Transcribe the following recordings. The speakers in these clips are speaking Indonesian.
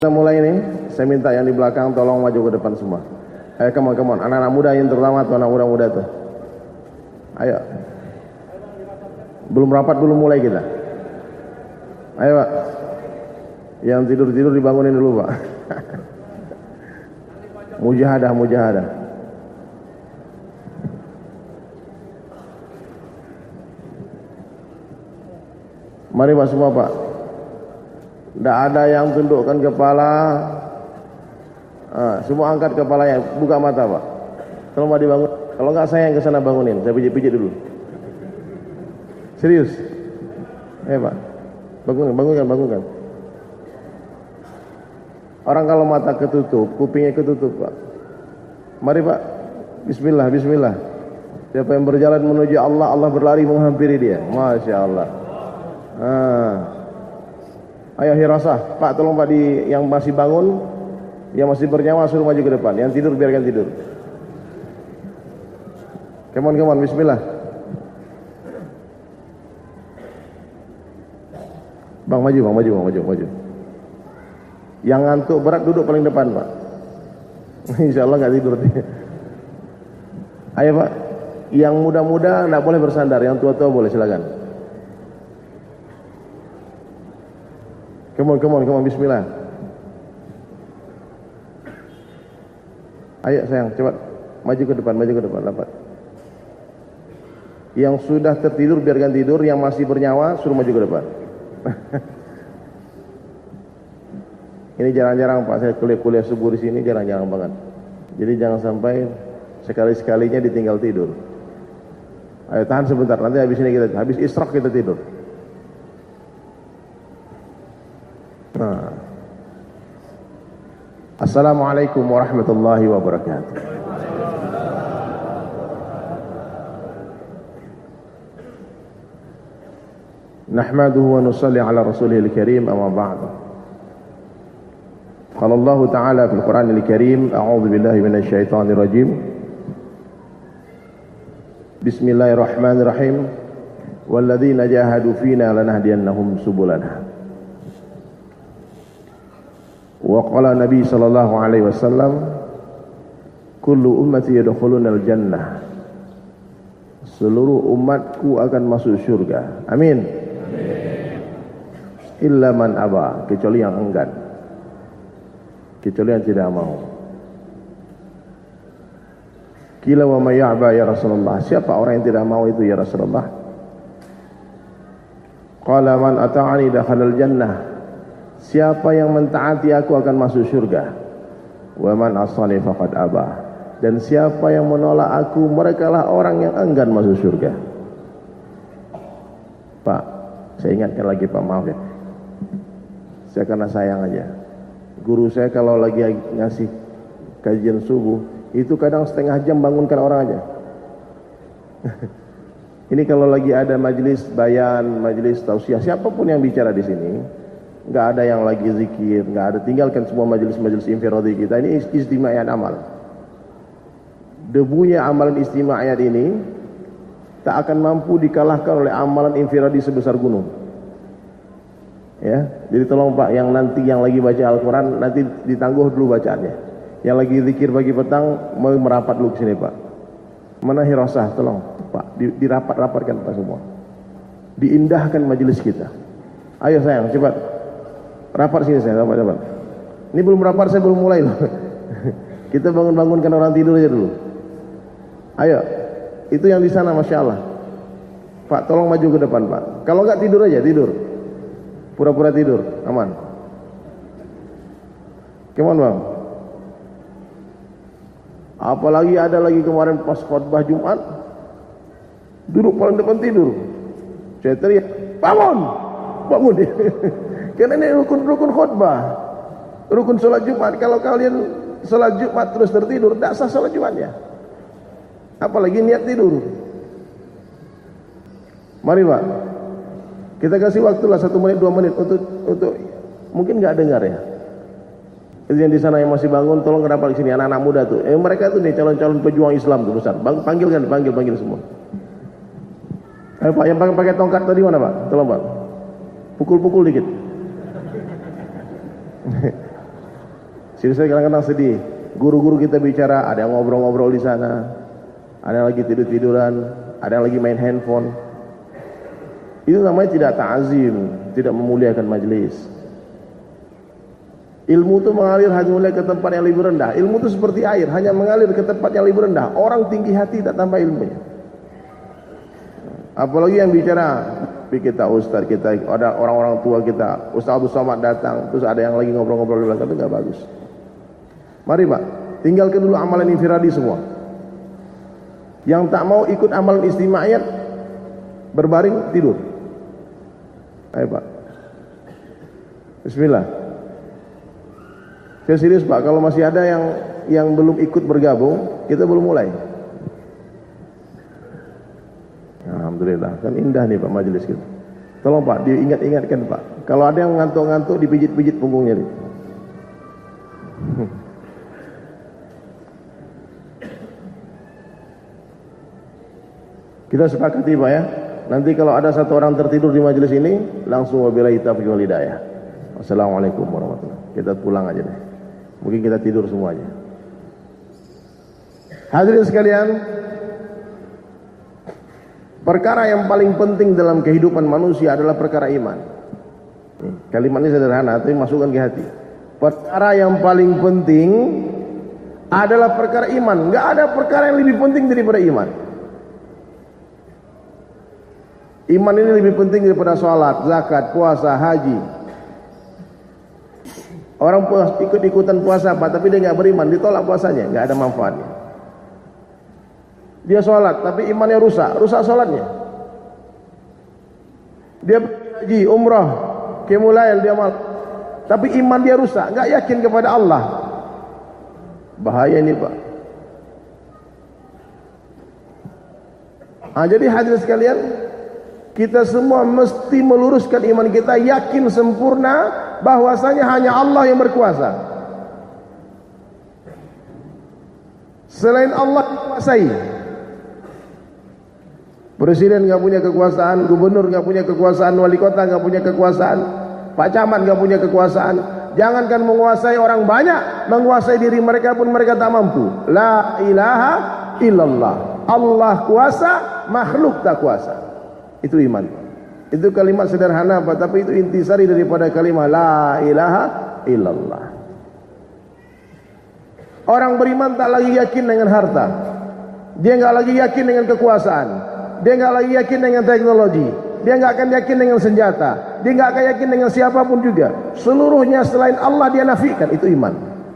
Kita mulai nih, saya minta yang di belakang tolong maju ke depan semua. Ayo come on, anak-anak muda yang terutama tuh, anak muda-muda tuh. Ayo. Belum rapat, belum mulai kita. Ayo Pak. Yang tidur-tidur dibangunin dulu Pak. Mujahadah. Mari Pak semua Pak. Tidak ada yang tundukkan kepala. Semua angkat kepalanya, buka mata Pak. Kalau mau dibangun, kalau enggak saya yang kesana bangunin, saya pijit-pijit dulu. Serius? Pak, bangunkan. Orang kalau mata ketutup, kupingnya ketutup Pak. Mari Pak, Bismillah. Siapa yang berjalan menuju Allah, Allah berlari menghampiri dia. Masya Allah. Ayo Hirasah, Pak tolong Pak yang masih bangun, yang masih bernyawa suruh maju ke depan, yang tidur biarkan tidur. Come on, Bismillah. Bang maju. Yang ngantuk berat duduk paling depan Pak. Insya Allah nggak tidur. Ayo Pak, yang muda-muda nggak boleh bersandar, yang tua-tua boleh, silakan. Come on, Bismillah. Ayo sayang, cepat maju ke depan, dapat. Yang sudah tertidur biarkan tidur, yang masih bernyawa suruh maju ke depan. Ini jarang-jarang Pak, saya kuliah subuh di sini jarang-jarang banget. Jadi jangan sampai sekali-sekalinya ditinggal tidur. Ayo tahan sebentar, nanti habis isyraq kita tidur. Assalamualaikum warahmatullahi wabarakatuh. Nahmaduhu wa nusalli ala rasulihil karim, amma ba'du. Qala Allah Ta'ala fil Qur'anil Karim, a'udzu billahi minasy syaithanir rajim. Bismillahirrahmanirrahim. Walladzina jahadu fina lanahdiyannahum subulana. Wa qala Nabi sallallahu alaihi wasallam, kullu ummati yadkhulunal jannah. Seluruh umatku akan masuk surga. Amin. Illa man aba, kecuali yang enggan, kecuali yang tidak mau. Qila wa may ya'ba ya Rasulullah, siapa orang yang tidak mau itu ya Rasulullah? Qala man ata'ani dakhalal jannah, siapa yang mentaati aku akan masuk surga. Wa man asani faqad aba, dan siapa yang menolak aku, merekalah orang yang enggan masuk surga. Pak, saya ingatkan lagi Pak, maaf ya, saya karena sayang aja. Guru saya kalau lagi ngasih kajian subuh itu kadang setengah jam bangunkan orang aja. Ini kalau lagi ada majelis bayan, majelis tausiah, siapapun yang bicara di sini, nggak ada yang lagi zikir, nggak ada, tinggalkan semua majelis-majelis infiradi kita. Ini istima'iyat amal. Debunya amalan istima'iyat ini tak akan mampu dikalahkan oleh amalan infiradi sebesar gunung. Ya, jadi tolong Pak, yang nanti yang lagi baca Al-Quran nanti ditangguh dulu bacaannya. Yang lagi zikir pagi petang mau merapat dulu ke sini Pak. Mana Hirasah, tolong Pak, dirapat-rapatkan Pak semua. Diindahkan majelis kita. Ayo sayang, cepat. Rapat sini saya, rapat. Ini belum rapat, saya belum mulai loh. Kita bangunkan orang tidur aja dulu. Ayo, itu yang di sana, masya Allah. Pak, tolong maju ke depan Pak. Kalau nggak tidur aja, tidur. Pura-pura tidur, aman. Gimana Bang? Apalagi ada lagi kemarin pas khutbah Jumat, duduk paling depan tidur. Saya teriak, bangun. Karena ini rukun khutbah, rukun sholat Jumat. Kalau kalian sholat Jumat terus tertidur, tidak sah sholat Jumatnya. Apalagi niat tidur. Mari Pak, kita kasih waktu lah 1 menit 2 menit untuk mungkin nggak dengar ya. Itu yang di sana yang masih bangun, tolong kenapa di sini anak-anak muda tuh. Mereka tuh nih calon-calon pejuang Islam tuh besar. Panggil semua. Pak, yang pakai tongkat tadi mana Pak? Tolong Pak, pukul-pukul dikit. Saya kadang-kadang sedih. Guru-guru kita bicara, ada yang ngobrol-ngobrol di sana, ada yang lagi tidur-tiduran, ada yang lagi main handphone. Itu namanya tidak ta'zim, tidak memuliakan majelis. Ilmu itu mengalir hanya ke tempat yang lebih rendah. Ilmu itu seperti air, hanya mengalir ke tempat yang lebih rendah. Orang tinggi hati tak tambah ilmunya. Apalagi yang bicara, kita ustaz, kita ada orang-orang tua kita, Ustaz Abdul Somad datang, terus ada yang lagi ngobrol-ngobrol di belakang, itu enggak bagus. Mari Pak, tinggalkan dulu amalan infiradi semua. Yang tak mau ikut amalan istimaiyat, berbaring tidur. Ayo Pak, Bismillah. Saya serius Pak, kalau masih ada yang belum ikut bergabung, kita belum mulai. Alhamdulillah, kan indah nih Pak majelis kita. Tolong Pak, diingat-ingatkan Pak. Kalau ada yang ngantuk-ngantuk, dipijit-pijit punggungnya nih. Kita sepakati Pak ya. Nanti kalau ada satu orang tertidur di majelis ini, langsung wabillahi taufiq wal hidayah. Wassalamualaikum warahmatullahi wabarakatuh. Kita pulang aja deh. Mungkin kita tidur semuanya. Hadirin sekalian, perkara yang paling penting dalam kehidupan manusia adalah perkara iman. Kalimat ini sederhana, tapi masukkan ke hati. Perkara yang paling penting adalah perkara iman. Enggak ada perkara yang lebih penting daripada iman. Iman ini lebih penting daripada sholat, zakat, puasa, haji. Orang ikut-ikutan puasa Pak, tapi dia nggak beriman, ditolak puasanya, nggak ada manfaatnya. Dia sholat, tapi imannya rusak sholatnya. Dia haji, umrah, qiyamul dia mal, tapi iman dia rusak, nggak yakin kepada Allah. Bahaya ini Pak. Jadi hadirin sekalian, kita semua mesti meluruskan iman kita, yakin sempurna bahwasanya hanya Allah yang berkuasa. Selain Allah dikuasai. Presiden nggak punya kekuasaan, gubernur nggak punya kekuasaan, wali kota nggak punya kekuasaan, Pak Camat nggak punya kekuasaan. Jangankan menguasai orang banyak, menguasai diri mereka pun mereka tak mampu. La ilaha illallah. Allah kuasa, makhluk tak kuasa. Itu iman. Itu kalimat sederhana Pak, tapi itu intisari daripada kalimat la ilaha illallah. Orang beriman tak lagi yakin dengan harta. Dia enggak lagi yakin dengan kekuasaan. Dia enggak lagi yakin dengan teknologi. Dia enggak akan yakin dengan senjata. Dia enggak akan yakin dengan siapapun juga. Seluruhnya selain Allah dia nafikan. Itu iman.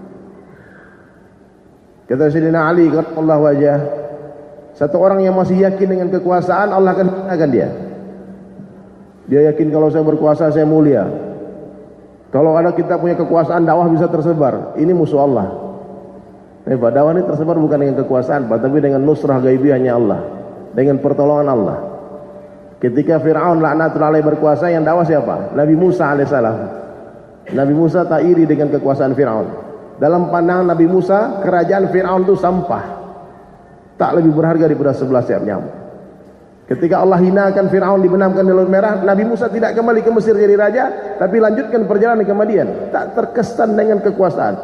Kata Sayyidina Ali Allah wajah, satu orang yang masih yakin dengan kekuasaan, Allah akan hinakan dia. Dia yakin kalau saya berkuasa saya mulia. Kalau ada kita punya kekuasaan, dakwah bisa tersebar. Ini musuh Allah. Pak, dakwah ini tersebar bukan dengan kekuasaan Pak, tapi dengan nusrah gaibiahnya Allah, dengan pertolongan Allah. Ketika Fir'aun laknatullah alaih berkuasa, yang dakwah siapa? Nabi Musa alaihissalam. Nabi Musa tak iri dengan kekuasaan Fir'aun. Dalam pandangan Nabi Musa, kerajaan Fir'aun itu sampah, tak lebih berharga daripada 11 sayap nyamuk. Ketika Allah hinakan Fir'aun, dibenamkan di Laut Merah, Nabi Musa tidak kembali ke Mesir jadi raja, tapi lanjutkan perjalanan ke Madian. Tak terkesan dengan kekuasaan.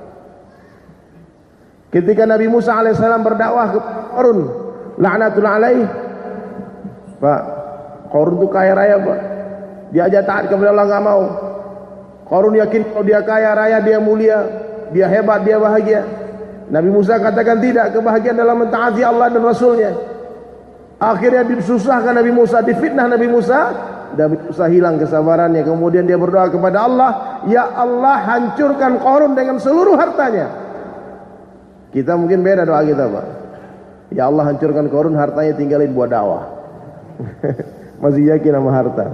Ketika Nabi Musa alaihissalam berdakwah ke Qarun laknatullah alaih, Pak, Qarun itu kaya raya Pak, diajak taat kepada Allah nggak mau. Qarun yakin kalau dia kaya raya, dia mulia, dia hebat, dia bahagia. Nabi Musa katakan tidak, kebahagiaan dalam mentaati Allah dan Rasulnya. Akhirnya disusahkan Nabi Musa, difitnah Nabi Musa. Nabi Musa hilang kesabarannya. Kemudian dia berdoa kepada Allah, ya Allah hancurkan Qarun dengan seluruh hartanya. Kita mungkin beda doa kita Pak. Ya Allah hancurkan Qarun, hartanya tinggalin buat dakwah. Masih yakin sama harta.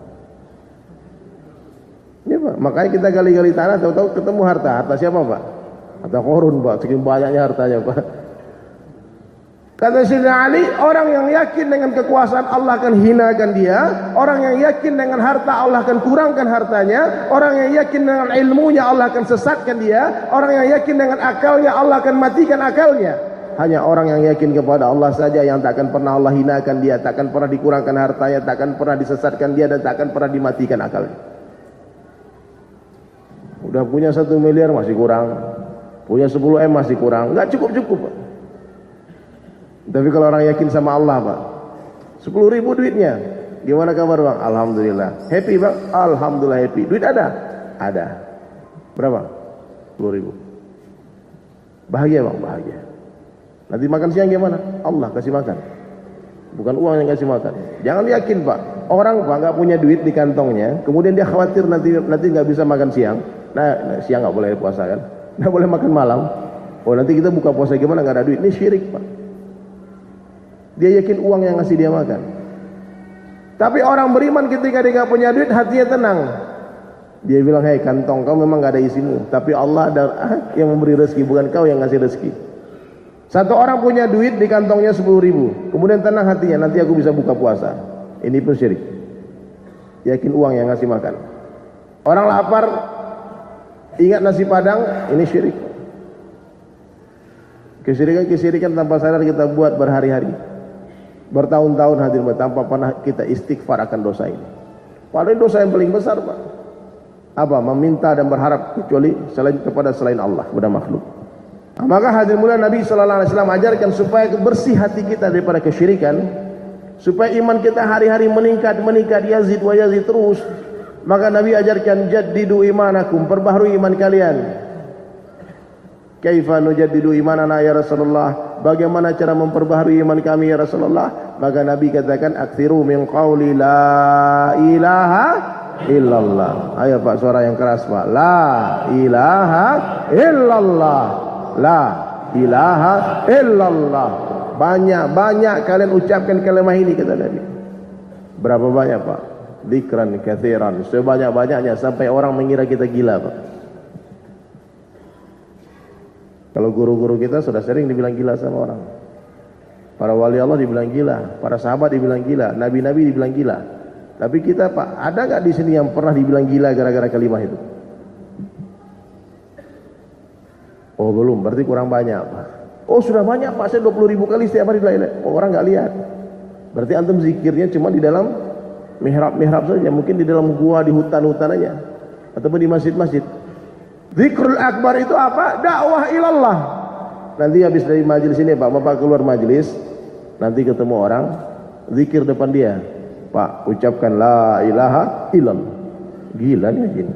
Ya Pak, makanya kita gali-gali tanah, tahu-tahu ketemu harta. Harta siapa Pak? Harta Qarun Pak, saking banyaknya hartanya Pak. Kata Sayyidina Ali, orang yang yakin dengan kekuasaan Allah akan hinakan dia. Orang yang yakin dengan harta Allah akan kurangkan hartanya. Orang yang yakin dengan ilmunya Allah akan sesatkan dia. Orang yang yakin dengan akalnya Allah akan matikan akalnya. Hanya orang yang yakin kepada Allah saja yang takkan pernah Allah hinakan dia, takkan pernah dikurangkan hartanya, takkan pernah disesatkan dia, dan takkan pernah dimatikan akalnya. Udah punya 1 miliar masih kurang, punya 10 M masih kurang, nggak cukup-cukup Pak. Tapi kalau orang yakin sama Allah Pak, 10.000 duitnya, gimana kabar Bang? Alhamdulillah. Happy Bang? Alhamdulillah happy. Duit ada? Ada. Berapa? 10.000. Bahagia Bang? Bahagia. Nanti makan siang gimana? Allah kasih makan, bukan uang yang kasih makan. Jangan yakin Pak, orang Pak nggak punya duit di kantongnya, kemudian dia khawatir nanti nggak bisa makan siang. Nah siang nggak boleh puasa kan, nggak boleh makan malam. Oh nanti kita buka puasa gimana nggak ada duit? Ini syirik Pak. Dia yakin uang yang ngasih dia makan. Tapi orang beriman ketika dia nggak punya duit, hatinya tenang. Dia bilang, hei kantong kau memang nggak ada isimu, tapi Allah ada yang memberi rezeki, bukan kau yang ngasih rezeki. Satu orang punya duit di kantongnya 10.000, kemudian tenang hatinya, nanti aku bisa buka puasa. Ini pun syirik. Yakin uang yang ngasih makan. Orang lapar, ingat nasi padang, ini syirik. Kesyirikan tanpa sadar kita buat berhari-hari, bertahun-tahun hadir tanpa pernah kita istighfar akan dosa ini. Padahal dosa yang paling besar Pak. Apa? Meminta dan berharap kecuali selain Allah kepada makhluk. Maka hadir mulia Nabi sallallahu alaihi wasallam ajarkan supaya bersih hati kita daripada kesyirikan, supaya iman kita hari-hari meningkat yazid wa yazid terus. Maka Nabi ajarkan jaddidu imanakum, perbaharui iman kalian. Kaifa nujaddidu imanana ya Rasulullah? Bagaimana cara memperbaharui iman kami ya Rasulullah? Maka Nabi katakan aktsiru min qauli la ilaha illallah. Ayo Pak, suara yang keras Pak. La ilaha illallah. La ilaha illallah. Banyak-banyak kalian ucapkan kalimat ini kata Nabi. Berapa banyak Pak? Dzikran katsiran, sebanyak-banyaknya sampai orang mengira kita gila Pak. Kalau guru-guru kita sudah sering dibilang gila sama orang. Para wali Allah dibilang gila, para sahabat dibilang gila, nabi-nabi dibilang gila. Tapi kita Pak, ada nggak di sini yang pernah dibilang gila gara-gara kalimat itu? Oh belum, berarti kurang banyak Pak. Oh sudah banyak Pak, saya 20.000 kali setiap hari la ilaha. Oh, orang nggak lihat. Berarti antum zikirnya cuma di dalam mihrab saja, mungkin di dalam gua, di hutan-hutan aja, ataupun di masjid-masjid. Zikrul akbar itu apa? Dakwah ilallah. Nanti habis dari majelis ini Pak, Bapak keluar majelis, nanti ketemu orang, zikir depan dia. Pak, ucapkan la ilaha illallah. Gila nih gini.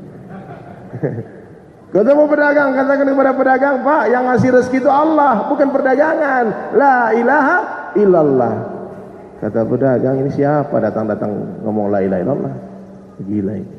Ketemu pedagang, katakan kepada pedagang, Pak, yang ngasih rezeki itu Allah, bukan perdagangan. La ilaha illallah. Kata pedagang, ini siapa datang-datang ngomong la ilaha illallah? Gila ini.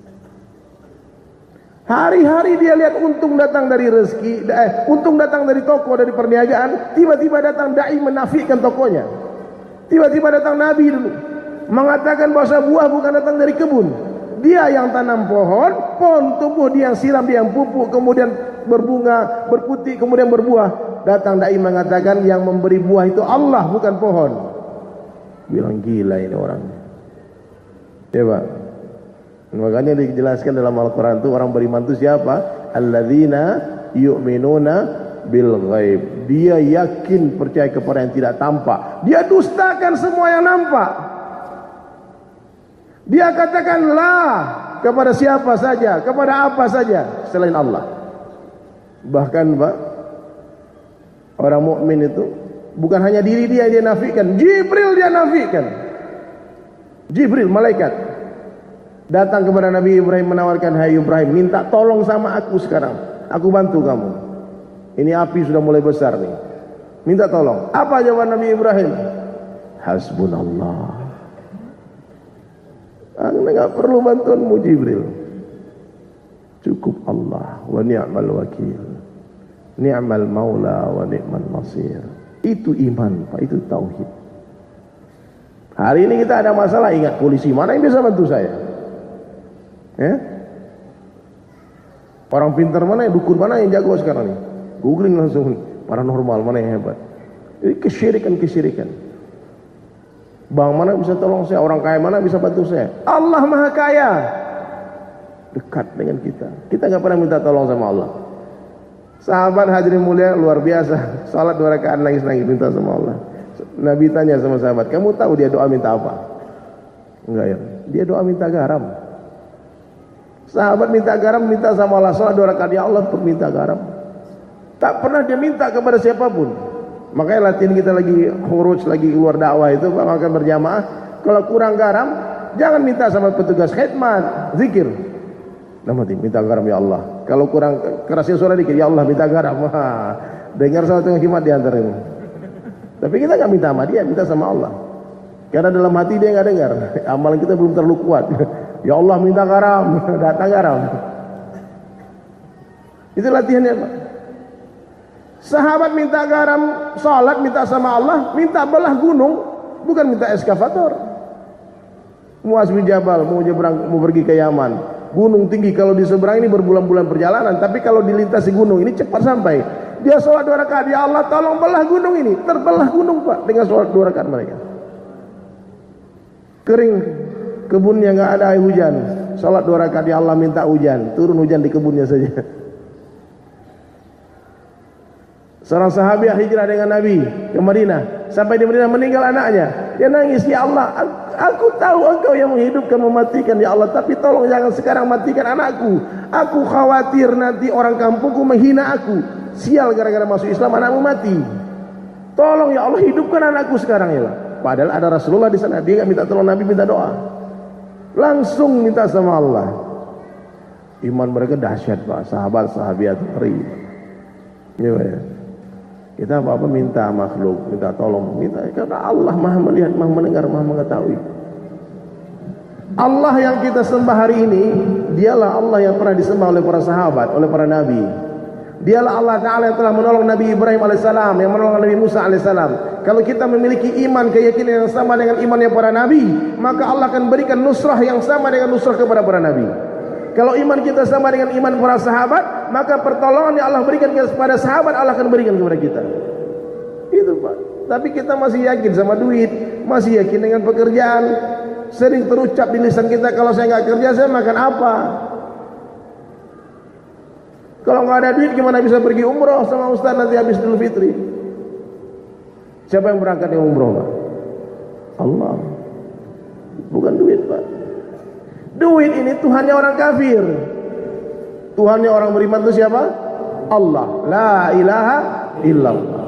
Hari-hari dia lihat untung datang dari rezeki, untung datang dari toko, dari perniagaan. Tiba-tiba datang dai menafikan tokonya. Tiba-tiba datang nabi dulu mengatakan bahwa buah bukan datang dari kebun. Dia yang tanam pohon, pohon tumbuh, dia yang siram, dia yang pupuk, kemudian berbunga, berputih, kemudian berbuah. Datang dai mengatakan yang memberi buah itu Allah, bukan pohon. Bilang gila ini orangnya. Ya Pak. Makanya dijelaskan dalam Al-Quran itu orang beriman itu siapa? Alladzina yu'minuna bil ghaib. Dia yakin percaya kepada yang tidak tampak. Dia dustakan semua yang nampak. Dia katakan la kepada siapa saja, kepada apa saja selain Allah. Bahkan Pak, orang mukmin itu bukan hanya diri dia yang dia nafikan, Jibril dia nafikan. Jibril malaikat datang kepada Nabi Ibrahim menawarkan, hai Ibrahim, minta tolong sama aku sekarang, aku bantu kamu. Ini api sudah mulai besar nih, minta tolong. Apa jawaban Nabi Ibrahim? Hasbunallah. Anda nggak perlu bantuanmu Jibril, cukup Allah. Wa ni'mal wakil, ni'mal maula wa ni'mal nasir. Itu iman Pak, itu tauhid. Hari ini kita ada masalah, ingat polisi mana yang bisa bantu saya? Ya? Orang pintar mana, dukun mana yang jago sekarang nih? Googling langsung, paranormal mana yang hebat? Ini kesyirikan. Bang mana bisa tolong saya? Orang kaya mana bisa bantu saya? Allah Maha Kaya, dekat dengan kita. Kita nggak pernah minta tolong sama Allah. Sahabat hadirin mulia luar biasa, salat 2 rakaat nangis-nangis minta sama Allah. Nabi tanya sama sahabat, kamu tahu dia doa minta apa? Enggak ya, dia doa minta garam. Sahabat minta garam, minta sama Allah. Salat 2 rakaat, ya Allah untuk minta garam. Tak pernah dia minta kepada siapapun. Makanya latihan kita lagi khuruj, lagi keluar dakwah itu makan berjamaah. Kalau kurang garam, jangan minta sama petugas khidmat, zikir. Minta garam ya Allah. Kalau kurang kerasnya suara dikit, ya Allah minta garam. Dengar salah satu khidmat di antara ini. Tapi kita nggak minta sama dia, minta sama Allah. Karena dalam hati dia nggak dengar. Amalan kita belum terlalu kuat. Ya Allah minta garam, datang garam. Itu latihannya Pak. Sahabat minta garam, salat minta sama Allah, minta belah gunung, bukan minta eskavator. Muaz bin Jabal mau pergi ke Yaman, gunung tinggi, kalau di seberang ini berbulan-bulan perjalanan, tapi kalau dilintasi gunung ini cepat sampai. Dia salat 2 rakaat, ya Allah tolong belah gunung ini, terbelah gunung Pak dengan salat 2 rakaat mereka. Kering kebunnya nggak ada air hujan, salat 2 rakaat, ya Allah minta hujan, turun hujan di kebunnya saja. Seorang sahabat hijrah dengan Nabi ke Madinah, sampai di Madinah meninggal anaknya, dia nangis, ya Allah aku tahu engkau yang menghidupkan mematikan ya Allah, tapi tolong jangan sekarang matikan anakku, aku khawatir nanti orang kampungku menghina aku, sial gara-gara masuk Islam anakmu mati, tolong ya Allah hidupkan anakku sekarang ya Allah. Padahal ada Rasulullah di sana, dia nggak minta tolong Nabi, minta doa, langsung minta sama Allah. Iman mereka dahsyat Pak, sahabat-sahabat ngeri. Ya. Kita apa-apa minta makhluk, minta tolong, minta, karena Allah Maha melihat, Maha mendengar, Maha mengetahui. Allah yang kita sembah hari ini, dialah Allah yang pernah disembah oleh para sahabat, oleh para nabi. Dialah Allah Ta'ala yang telah menolong Nabi Ibrahim alaihissalam, yang menolong Nabi Musa alaihissalam. Kalau kita memiliki iman, keyakinan yang sama dengan imannya para nabi, maka Allah akan berikan nusrah yang sama dengan nusrah kepada para nabi. Kalau iman kita sama dengan iman para sahabat, maka pertolongan yang Allah berikan kepada sahabat, Allah akan berikan kepada kita. Itu Pak. Tapi kita masih yakin sama duit, masih yakin dengan pekerjaan. Sering terucap di lisan kita, kalau saya nggak kerja saya makan apa? Kalau nggak ada duit gimana bisa pergi umroh sama Ustaz nanti habis Idul Fitri? Siapa yang berangkat yang umroh Pak? Allah. Bukan duit Pak. Duit ini Tuhannya orang kafir. Tuhannya orang beriman itu siapa? Allah. La ilaha illallah.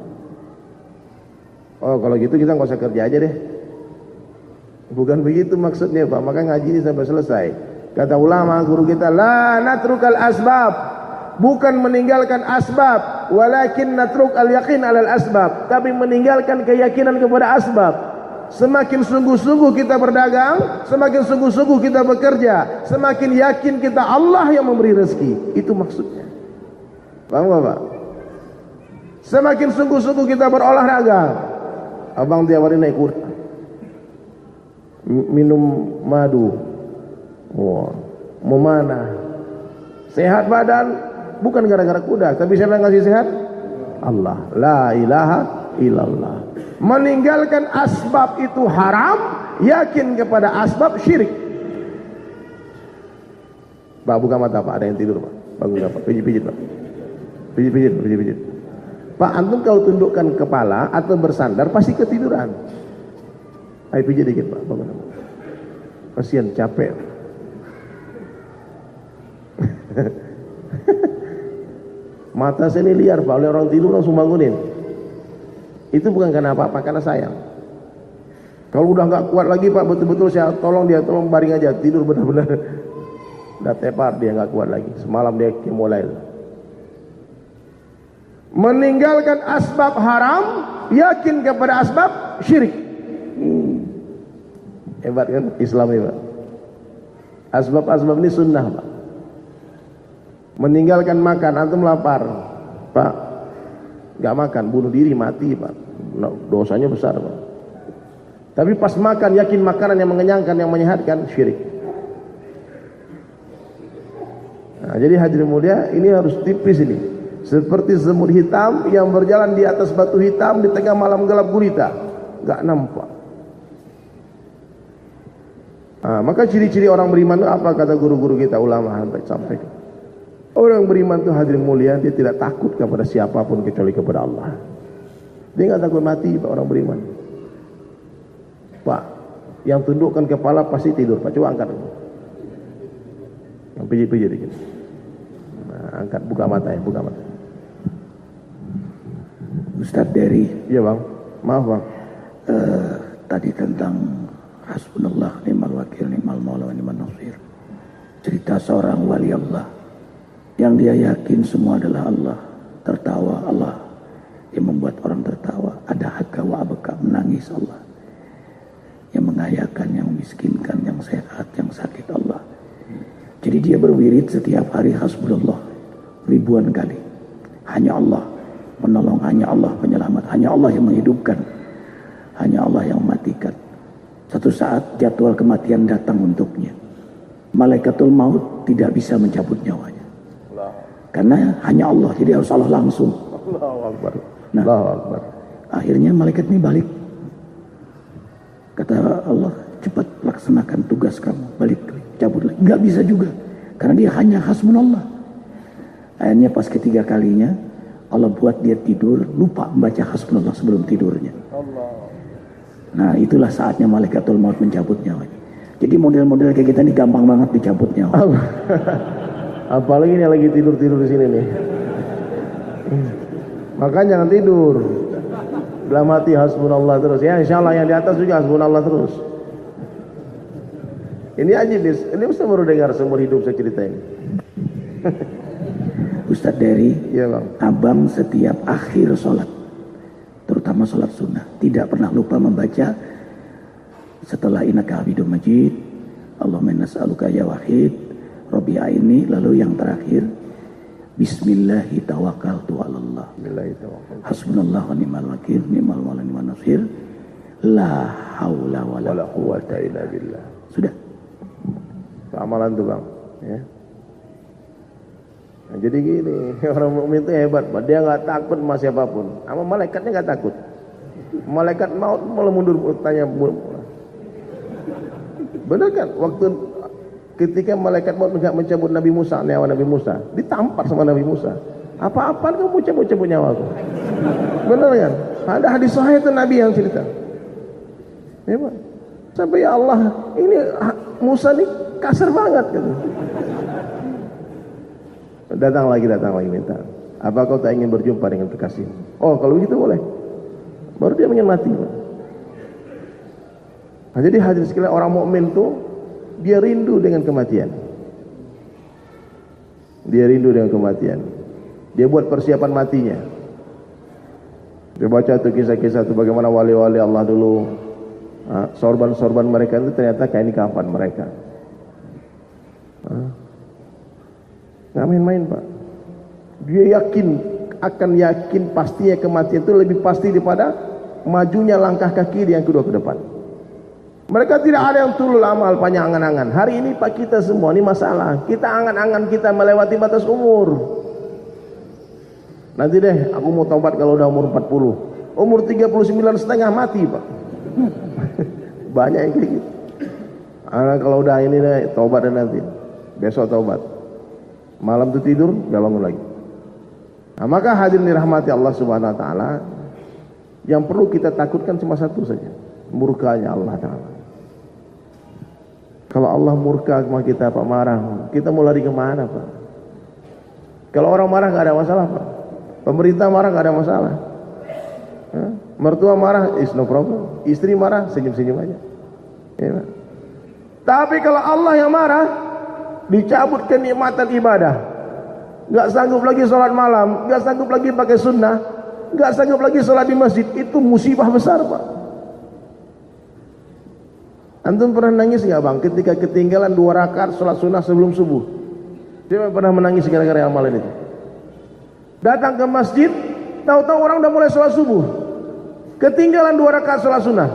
Oh kalau gitu kita nggak usah kerja aja deh. Bukan begitu maksudnya Pak. Maka ngaji ini sampai selesai. Kata ulama guru kita, la natrukal asbab, bukan meninggalkan asbab, walakin natruk al yakin alal asbab, tapi meninggalkan keyakinan kepada asbab. Semakin sungguh-sungguh kita berdagang, semakin sungguh-sungguh kita bekerja, semakin yakin kita Allah yang memberi rezeki. Itu maksudnya. Paham gak Pak? Semakin sungguh-sungguh kita berolahraga. Abang tiap hari naik kuda, minum madu, memanah, sehat badan, bukan gara-gara kuda, tapi siapa yang ngasih sehat? Allah. La ilaha illallah. Meninggalkan asbab itu haram, yakin kepada asbab syirik. Pak buka mata Pak, ada yang tidur Pak. Bangun Pak, pijit-pijit Pak. Pijit-pijit. Pak antum kalau tundukkan kepala atau bersandar pasti ketiduran. Ayo pijit dikit Pak, bangun. Kasihan capek. Mata saya ini liar Pak, oleh orang tidur langsung bangunin. Itu bukan karena apa-apa, karena sayang. Kalau udah nggak kuat lagi Pak, betul-betul saya tolong dia, tolong baring aja, tidur benar-benar. Udah tepar dia nggak kuat lagi. Semalam dia mulai. Meninggalkan asbab haram, yakin kepada asbab syirik. Hebat kan Islam ini Pak. Asbab-asbab ini sunnah Pak. Meninggalkan makan, antum lapar Pak, nggak makan, bunuh diri, mati Pak. Dosanya besar Pak. Tapi pas makan, yakin makanan yang mengenyangkan, yang menyehatkan, syirik. Nah, jadi hadirin mulia, ini harus tipis ini. Seperti semut hitam yang berjalan di atas batu hitam di tengah malam gelap gulita, nggak nampak. Nah, maka ciri-ciri orang beriman itu apa kata guru-guru kita ulama sampai. Orang beriman itu hadirin mulia, dia tidak takut kepada siapapun kecuali kepada Allah. Dia nggak takut mati Pak, orang beriman. Pak, yang tundukkan kepala pasti tidur Pak, coba angkat. Pijit-pijit dikit. Nah, angkat, buka mata ya, buka mata. Ustaz Dery. Iya bang, maaf bang. Tadi tentang hasbunallah ni'mal wakil ni'mal maula wa ni'man nasir. Cerita seorang wali Allah yang dia yakin semua adalah Allah. Tertawa Allah, yang membuat orang tertawa. Ada haka wa abaka, menangis Allah. Yang mengayakan, yang memiskinkan, yang sehat, yang sakit Allah. Jadi dia berwirid setiap hari hasbunallah ribuan kali. Hanya Allah menolong, hanya Allah penyelamat, hanya Allah yang menghidupkan, hanya Allah yang mematikan. Satu saat jadwal kematian datang untuknya. Malaikatul maut tidak bisa mencabut nyawanya. Karena hanya Allah, jadi harus Allah langsung. Allahu Akbar. Nah, Allahu Akbar. Akhirnya malaikat ini balik. Kata Allah, cepat laksanakan tugas kamu, balik, cabut lagi. Nggak bisa juga, karena dia hanya hasbunallah. Akhirnya pas ketiga kalinya, Allah buat dia tidur, lupa membaca hasbunallah sebelum tidurnya. Nah, itulah saatnya malaikatul maut mencabut nyawanya. Jadi model-model kayak kita ini gampang banget dicabut nyawa. Apalagi ini lagi tidur-tidur di sini nih. Makanya jangan tidur. Dalam hati hasbunallah terus ya, insyaallah yang di atas juga hasbunallah terus. Ini aja ini Ustaz baru dengar seumur hidup saya cerita ini. Ustaz Dery, iya bang. Abang setiap akhir sholat, terutama sholat sunnah, tidak pernah lupa membaca setelah innaka hamidum majid, Allahumma nas'aluka ya wahid, Rabbi aini, lalu yang terakhir Bismillahi tawakkaltu 'alallah. Hasbunallah wa ni'mal wakil, ni'mal maula ni'man nasir. La haula wala quwwata illa billah. Sudah. Amalan tuh bang, ya. Nah, jadi gini, orang mukmin itu hebat, Pak. Dia nggak takut sama siapapun. Sama malaikatnya nggak takut. Malaikat maut malah mundur tanya. Benar kan? Waktu ketika malaikat maut hendak mencabut Nabi Musa, nyawa Nabi Musa, ditampar sama Nabi Musa. Apa-apaan kamu cabut-cabut nyawaku? Benar kan? Ada hadis sahih itu Nabi yang cerita. Ya, Pak. Sampai ya Allah, ini Musa ini kasar banget gitu. Datang lagi minta. Apa kau tak ingin berjumpa dengan kekasih? Oh, kalau begitu boleh. Baru dia ingin mati, Pak. Nah, jadi hadirin sekalian, orang mukmin tuh dia rindu dengan kematian. Dia rindu dengan kematian. Dia buat persiapan matinya. Dia baca tuh kisah-kisah tuh bagaimana wali-wali Allah dulu, sorban-sorban mereka itu ternyata kayak ini kafan mereka. Nggak main-main, Pak. Dia akan yakin pastinya kematian itu lebih pasti daripada majunya langkah kaki yang kedua ke depan. Mereka tidak ada yang tulul amal panjang angan-angan. Hari ini Pak, kita semua ini masalah. Kita angan-angan kita melewati batas umur. Nanti deh aku mau taubat kalau udah umur 40. Umur 39,5 mati, Pak. Banyak yang kayak gitu. Kalau udah ini deh taubat dan nanti. Besok taubat. Malam tuh tidur, gak bangun lagi. Nah, maka hadirin dirahmati Allah Subhanahu wa taala, yang perlu kita takutkan cuma satu saja, murkanya Allah taala. Kalau Allah murka sama kita, Pak, marah, kita mau lari kemana, Pak? Kalau orang marah gak ada masalah, Pak. Pemerintah marah gak ada masalah. Mertua marah, is no problem. Istri marah, senyum-senyum aja. Ya, Pak. Tapi kalau Allah yang marah, dicabut kenikmatan ibadah. Gak sanggup lagi sholat malam, gak sanggup lagi pakai sunnah, gak sanggup lagi sholat di masjid. Itu musibah besar, Pak. Antum pernah nangis gak, Bang, ketika ketinggalan 2 rakaat sholat sunnah sebelum subuh? Siapa pernah menangis gara-gara amalan itu? Datang ke masjid, tahu-tahu orang udah mulai sholat subuh, ketinggalan 2 rakaat sholat sunnah.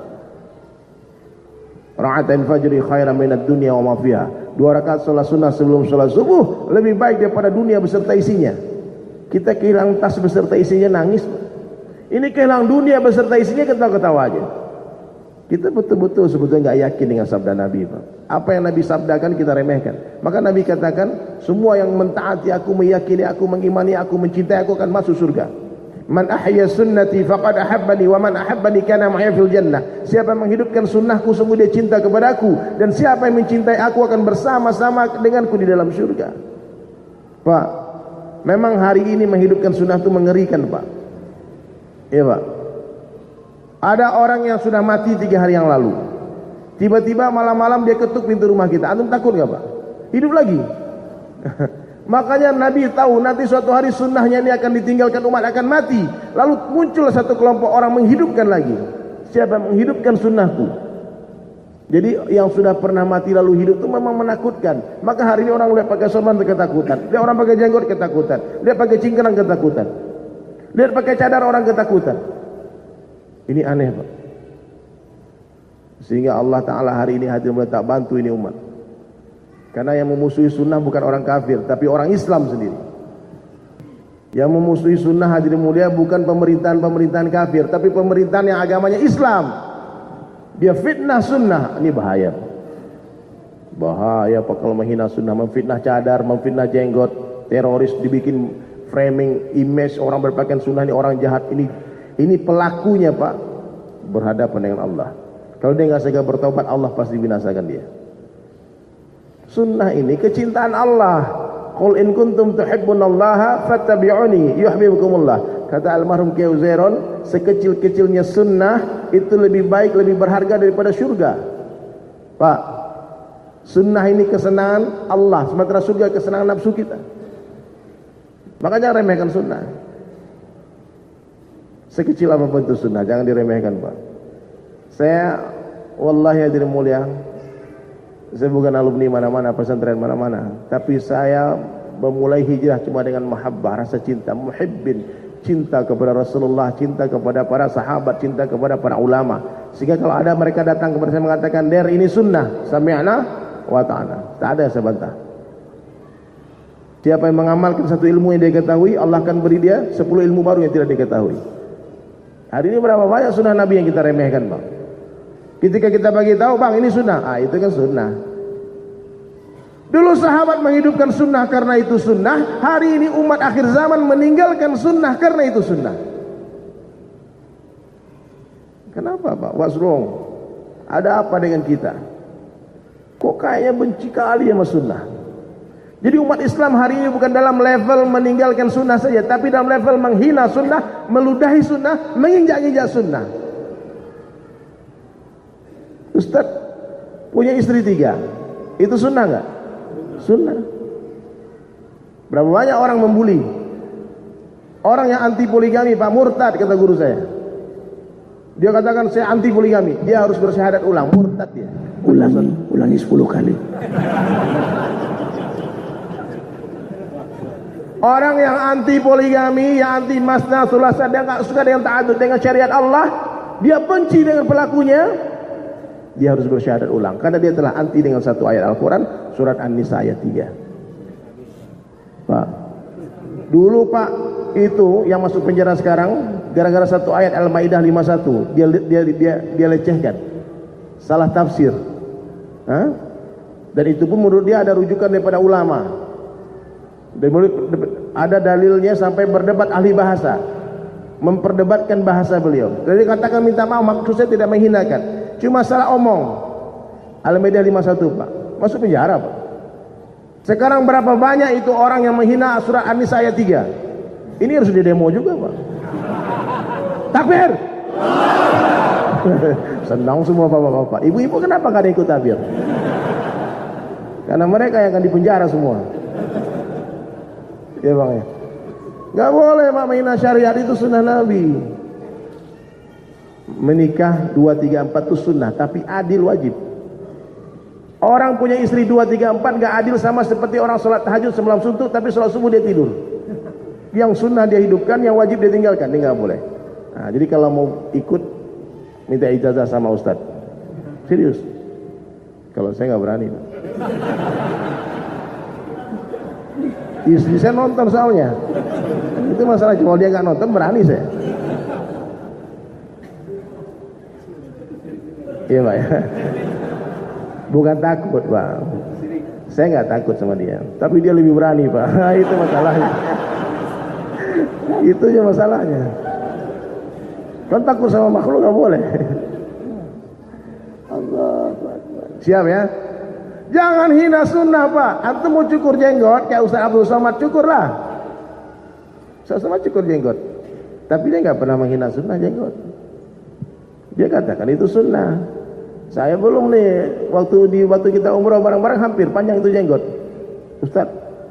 Raka'atain fajri khairan minad dunya wa ma fiha. 2 rakaat sholat sunnah sebelum sholat subuh lebih baik daripada dunia beserta isinya. Kita kehilangan tas beserta isinya nangis. Ini kehilangan dunia beserta isinya ketawa-ketawa aja. Kita betul-betul sebetulnya nggak yakin dengan sabda Nabi, Pak. Apa yang Nabi sabdakan kita remehkan. Maka Nabi katakan, semua yang mentaati aku, meyakini aku, mengimani aku, mencintai aku akan masuk surga. Man ahya sunnati faqad ahabbani wa man ahabbani kana ma'i fil jannah. Siapa yang menghidupkan sunnahku sungguh dia cinta kepadaku, dan siapa yang mencintai aku akan bersama-sama denganku di dalam surga. Pak, memang hari ini menghidupkan sunnah itu mengerikan, Pak. Iya, Pak. Ada orang yang sudah mati 3 hari yang lalu. Tiba-tiba malam-malam dia ketuk pintu rumah kita. Antum takut enggak, Pak? Hidup lagi. Makanya Nabi tahu nanti suatu hari sunnahnya ini akan ditinggalkan, umat akan mati. Lalu muncul satu kelompok orang menghidupkan lagi. Siapa yang menghidupkan sunnahku? Jadi yang sudah pernah mati lalu hidup itu memang menakutkan. Maka hari ini orang lihat pakai sorban ketakutan, lihat orang pakai jenggot ketakutan, lihat pakai cingkrang ketakutan, lihat pakai cadar orang ketakutan. Ini aneh, Pak. Sehingga Allah Ta'ala hari ini hadir meletak bantu ini umat. Karena yang memusuhi sunnah bukan orang kafir, tapi orang Islam sendiri. Yang memusuhi sunnah hadirin mulia bukan pemerintahan-pemerintahan kafir, tapi pemerintahan yang agamanya Islam. Dia fitnah sunnah. Ini bahaya. Bahaya Pak kalau menghina sunnah, memfitnah cadar, memfitnah jenggot, teroris dibikin framing image orang berpakaian sunnah ini orang jahat. Ini pelakunya, Pak, berhadapan dengan Allah. Kalau dia nggak segera bertobat, Allah pasti binasakan dia. Sunnah ini kecintaan Allah. Qul in kuntum tuhibbunallaha fattabi'uni yuhibbukumullah. Kata almarhum Kiai Uzairon, sekecil-kecilnya sunnah itu lebih baik, lebih berharga daripada surga. Pak, sunnah ini kesenangan Allah, sementara surga kesenangan nafsu kita. Makanya remehkan sunnah. Sekecil apapun itu sunnah, jangan diremehkan, Pak. Saya wallahi hadirin mulia, saya bukan alumni mana-mana, pesantren mana-mana, tapi saya memulai hijrah cuma dengan mahabbah, rasa cinta, muhibbin, cinta kepada Rasulullah, cinta kepada para sahabat, cinta kepada para ulama. Sehingga kalau ada mereka datang kepada saya mengatakan, "Der, ini sunnah," sami'na wa ta'ana. Tak ada yang saya bantah. Siapa yang mengamalkan satu ilmu yang dia ketahui, Allah akan beri dia 10 ilmu baru yang tidak diketahui. Hari ini berapa banyak sunnah Nabi yang kita remehkan, Bang? Ketika kita bagi tahu, Bang, ini sunnah, itu kan sunnah. Dulu sahabat menghidupkan sunnah karena itu sunnah. Hari ini umat akhir zaman meninggalkan sunnah karena itu sunnah. Kenapa, Pak? What's wrong? Ada apa dengan kita? Kok kayaknya benci kali sama sunnah? Jadi umat Islam hari ini bukan dalam level meninggalkan sunnah saja, tapi dalam level menghina sunnah, meludahi sunnah, menginjak-injak sunnah. Ustaz punya istri 3, itu sunnah nggak? Sunnah. Berapa banyak orang membuli orang yang anti poligami, Pak, murtad kata guru saya. Dia katakan saya anti poligami, dia harus bersyahadat ulang, murtad dia. Ulangi 10 kali. Orang yang anti poligami, yang anti masna sulasa, dia nggak suka dengan ta'adud, dengan syariat Allah, dia benci dengan pelakunya. Dia harus bersyahadat ulang karena dia telah anti dengan satu ayat Al-Quran, surat An-Nisa ayat 3. Pak, dulu Pak itu yang masuk penjara sekarang gara-gara satu ayat Al-Maidah 51 dia lecehkan, salah tafsir. Dan itu pun menurut dia ada rujukan daripada ulama. Dan ada dalilnya sampai berdebat ahli bahasa, memperdebatkan bahasa beliau. Jadi katakan minta maaf, maksud saya tidak menghinakan, cuma salah omong. Al-Maidah 51, Pak, masuk penjara, Pak. Sekarang berapa banyak itu orang yang menghina surat An-Nisa ayat 3. Ini harus di demo juga, Pak. Takbir. Senang semua bapak-bapak. Ibu-ibu kenapa gak ada ikut takbir? Karena mereka yang akan dipenjara semua. Ya, Bang, ya. Gak boleh, Pak, menghina syariat, itu sunnah Nabi. Menikah 2, 3, 4 itu sunnah, tapi adil wajib. Orang punya istri 2, 3, 4 gak adil, sama seperti orang sholat tahajud semalam suntuk, tapi sholat subuh dia tidur. Yang sunnah dia hidupkan, yang wajib dia tinggalkan, dia gak boleh. Nah, jadi kalau mau ikut, minta ijazah sama Ustadz. Serius. Kalau saya gak berani. Istri saya nonton soalnya. Itu masalah, kalau dia gak nonton berani saya. Iya, Pak, ya. Bukan takut, Pak. Saya nggak takut sama dia, tapi dia lebih berani, Pak. Itu masalahnya. Itu aja masalahnya. Kan takut sama makhluk nggak boleh. Allah. Siap ya? Jangan hina sunnah Pak. Antum mau cukur jenggot kayak Ustaz Abdul Somad, cukurlah. Ustaz Somad cukur jenggot, tapi dia nggak pernah menghina sunnah jenggot. Dia katakan itu sunnah. Saya belum nih waktu kita umrah bareng-bareng hampir panjang itu jenggot. Ustaz,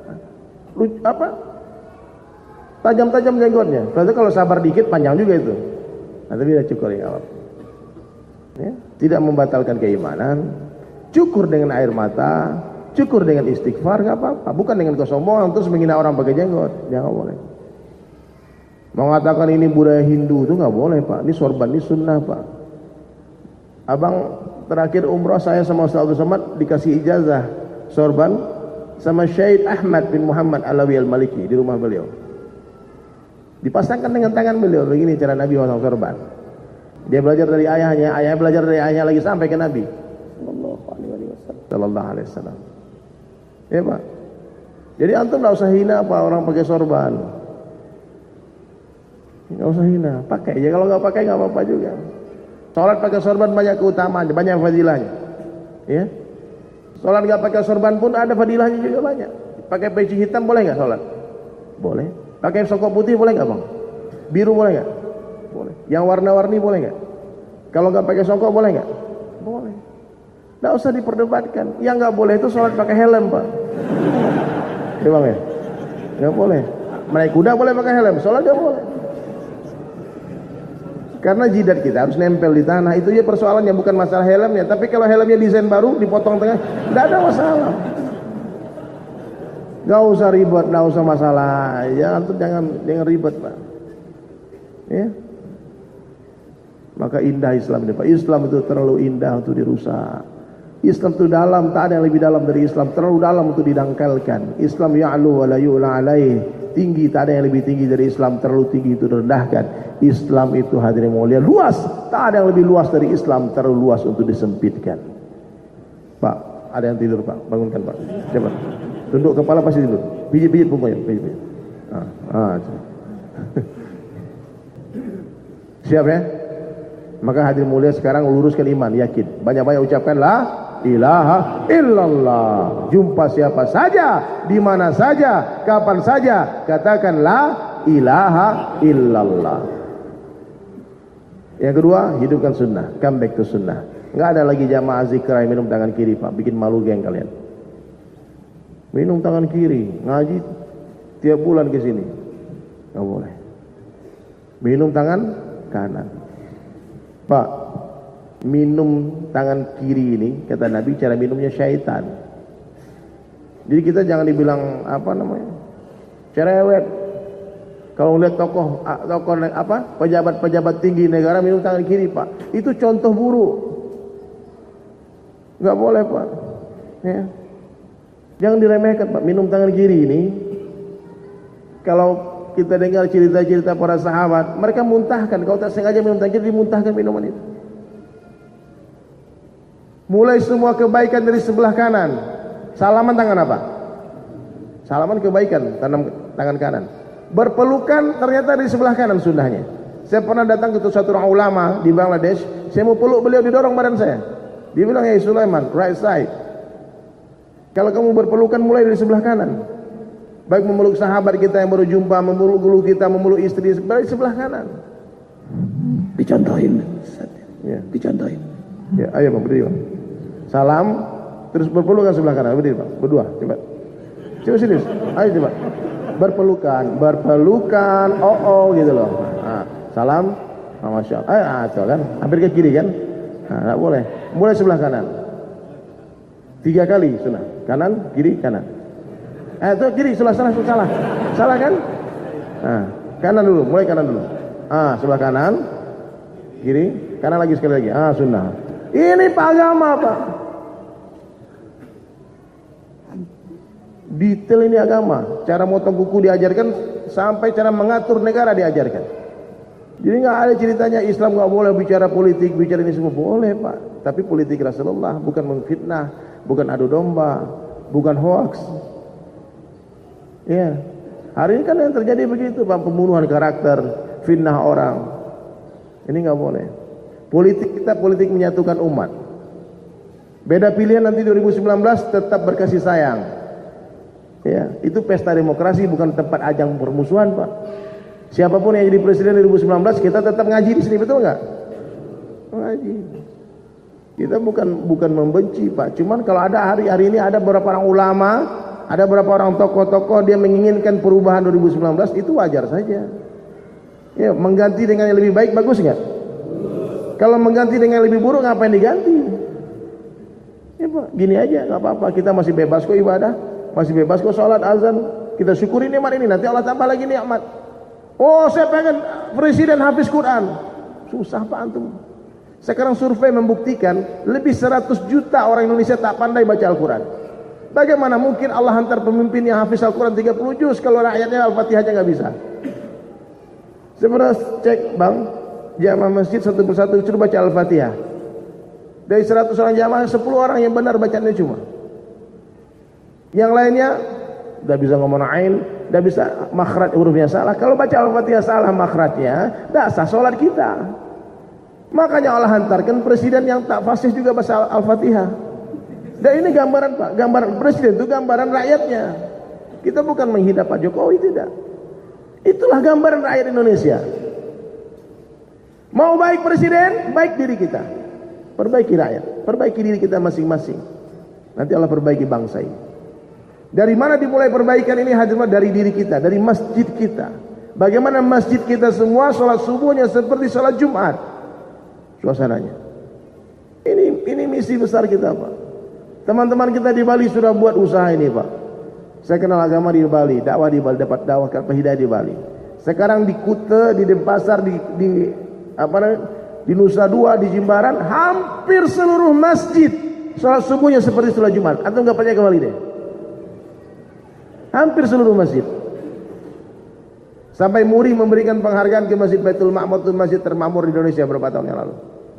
tajam-tajam jenggotnya. Berarti kalau sabar dikit panjang juga itu. Nanti dia cukur ya, ya. Tidak membatalkan keimanan. Cukur dengan air mata, cukur dengan istighfar, nggak apa-apa. Bukan dengan kesombongan terus menghina orang pakai jenggot, jangan boleh. Mengatakan ini budaya Hindu itu nggak boleh Pak. Ini sorban, ini sunnah Pak. Abang terakhir umrah saya sama Ustaz Abdul Somad dikasih ijazah sorban sama Syed Ahmad bin Muhammad Alawi Al-Maliki di rumah beliau. Dipasangkan dengan tangan beliau, begini cara Nabi pasang sorban. Dia belajar dari ayahnya, ayahnya belajar dari ayahnya lagi sampai ke Nabi Sallallahu Alaihi Wasallam. Ya Pak. Jadi antum nggak usah hina apa orang pakai sorban. Nggak usah hina, pakai aja. Kalau nggak pakai nggak apa-apa juga. Sholat pakai sorban banyak keutamaan, banyak fadilahnya. Ya. Sholat nggak pakai sorban pun ada fadilahnya juga banyak. Pakai peci hitam boleh nggak sholat? Boleh. Pakai songkok putih boleh nggak Bang? Biru boleh nggak? Boleh. Yang warna-warni boleh nggak? Kalau nggak pakai songkok boleh nggak? Boleh. Nggak usah diperdebatkan. Yang nggak boleh itu sholat pakai helm Pak. Ya Bang ya? Nggak boleh. Naik kuda boleh pakai helm, sholat nggak boleh. Karena jidat kita harus nempel di tanah. Itu aja persoalannya, bukan masalah helmnya. Tapi kalau helmnya desain baru, dipotong tengah, nggak ada masalah. Nggak usah ribet, nggak usah masalah. Ya, jangan ribet Pak. Ya. Maka indah Islam ini Pak. Islam itu terlalu indah untuk dirusak. Islam itu dalam, tak ada yang lebih dalam dari Islam. Terlalu dalam untuk didangkalkan. Islam ya'lu wa la yu'la alaih. Tinggi, tak ada yang lebih tinggi dari Islam. Terlalu tinggi itu direndahkan. Islam itu hadirin mulia luas. Tak ada yang lebih luas dari Islam. Terlalu luas untuk disempitkan. Pak, ada yang tidur Pak. Bangunkan Pak. Cepat. Tunduk kepala pasti tidur. Pijit-pijit punggung. Pijit. Siap ya? Maka hadirin mulia sekarang luruskan iman, yakin. Banyak-banyak ucapkan la ilaha illallah. Jumpa siapa saja, di mana saja, kapan saja, katakan la ilaha illallah. Yang kedua, hidupkan sunnah, come back to sunnah. Enggak ada lagi jamaah zikra yang minum tangan kiri Pak, bikin malu geng kalian. Minum tangan kiri, ngaji tiap bulan ke sini. Enggak boleh. Minum tangan kanan. Pak, minum tangan kiri ini kata Nabi cara minumnya syaitan. Jadi kita jangan dibilang apa namanya cerewet. Kalau lihat tokoh pejabat tinggi negara minum tangan kiri Pak, itu contoh buruk. Nggak boleh Pak. Ya. Jangan diremehkan Pak. Minum tangan kiri ini, kalau kita dengar cerita-cerita para sahabat, mereka muntahkan. Kalau tak sengaja minum tangan kiri, dimuntahkan minuman itu. Mulai semua kebaikan dari sebelah kanan. Salaman tangan apa? Salaman kebaikan, tangan kanan. Berpelukan ternyata dari sebelah kanan sunnahnya. Saya pernah datang ke satu orang ulama di Bangladesh. Saya mau peluk beliau, didorong badan saya. Dia bilang, "Hey Sulaiman, right side. Kalau kamu berpelukan mulai dari sebelah kanan." Baik memeluk sahabat kita yang baru jumpa, memeluk guru kita, memeluk istri, dari sebelah kanan. Dicontohin. Ya. Dicontohin. Ya, ayo Pak, berdiri Pak. Salam, terus berpelukan sebelah kanan, berdiri Pak. Berdua, coba. Coba serius. Ayo coba. Berpelukan, gitu loh. Nah, salam, masya Allah. Tuh kan, hampir ke kiri kan? Nah, nggak boleh. Mulai sebelah kanan. 3 kali sunnah. Kanan, kiri, kanan. Itu kiri, salah kan? Nah, kanan dulu, mulai kanan dulu. Sebelah kanan, kiri, kanan lagi sekali lagi. Sunnah. Ini Pak agama Pak. Detail ini agama. Cara motong kuku diajarkan, sampai cara mengatur negara diajarkan. Jadi nggak ada ceritanya Islam nggak boleh bicara politik, bicara ini semua boleh Pak. Tapi politik Rasulullah bukan memfitnah, bukan adu domba, bukan hoax. Ya, Hari ini kan yang terjadi begitu, Pak, pembunuhan karakter, fitnah orang. Ini nggak boleh. Politik kita politik menyatukan umat. Beda pilihan nanti 2019 tetap berkasih sayang. Ya, itu pesta demokrasi, bukan tempat ajang permusuhan, Pak. Siapapun yang jadi presiden 2019 kita tetap ngaji di sini, betul nggak? Ngaji. Kita bukan membenci, Pak. Cuman kalau ada hari ini ada beberapa orang ulama, ada beberapa orang tokoh-tokoh dia menginginkan perubahan 2019, itu wajar saja. Ya, mengganti dengan yang lebih baik bagus nggak? Kalau mengganti dengan yang lebih buruk ngapain diganti? Ya, Pak, gini aja nggak apa-apa. Kita masih bebas kok ibadah, masih bebas kok sholat azan. Kita syukuri nikmat ini, nanti Allah tambah lagi nikmat. Oh, saya pengen presiden hafiz Quran. Susah, Pak, antum. Sekarang survei membuktikan lebih 100 juta orang Indonesia tak pandai baca Al-Quran. Bagaimana mungkin Allah hantar pemimpin yang hafiz Al-Quran 30 juz kalau rakyatnya Al-Fatihahnya nggak bisa? Saya pernah cek, Bang, jamaah masjid satu persatu suruh baca Al-Fatihah. Dari 100 orang jamaah 10 orang yang benar bacanya cuma. Yang lainnya udah bisa ngomong ain, udah bisa makhraj hurufnya salah. Kalau baca Al-Fatihah salah makhrajnya, tak sah sholat kita. Makanya Allah hantarkan presiden yang tak fasih juga baca Al-Fatihah. Dan ini gambaran, Pak, gambaran presiden itu gambaran rakyatnya. Kita bukan menghina Pak Jokowi, tidak. Itulah gambaran rakyat Indonesia. Mau baik presiden, baik diri kita. Perbaiki rakyat, perbaiki diri kita masing-masing. Nanti Allah perbaiki bangsa ini. Dari mana dimulai perbaikan ini? Hadirlah dari diri kita, dari masjid kita. Bagaimana masjid kita semua sholat subuhnya seperti sholat Jumat suasananya. Ini misi besar kita, Pak. Teman-teman kita di Bali sudah buat usaha ini, Pak. Saya kenal agama di Bali, dakwah di Bali, dapat dakwah hidayah di Bali. Sekarang di Kuta, di Denpasar, di Nusa Dua, di Jimbaran, hampir seluruh masjid sholat subuhnya seperti sholat Jumat. Antum nggak percaya, kembali deh. Hampir seluruh masjid. Sampai Muri memberikan penghargaan ke Masjid Baitul Ma'mur, masjid termakmur di Indonesia beberapa tahun yang lalu.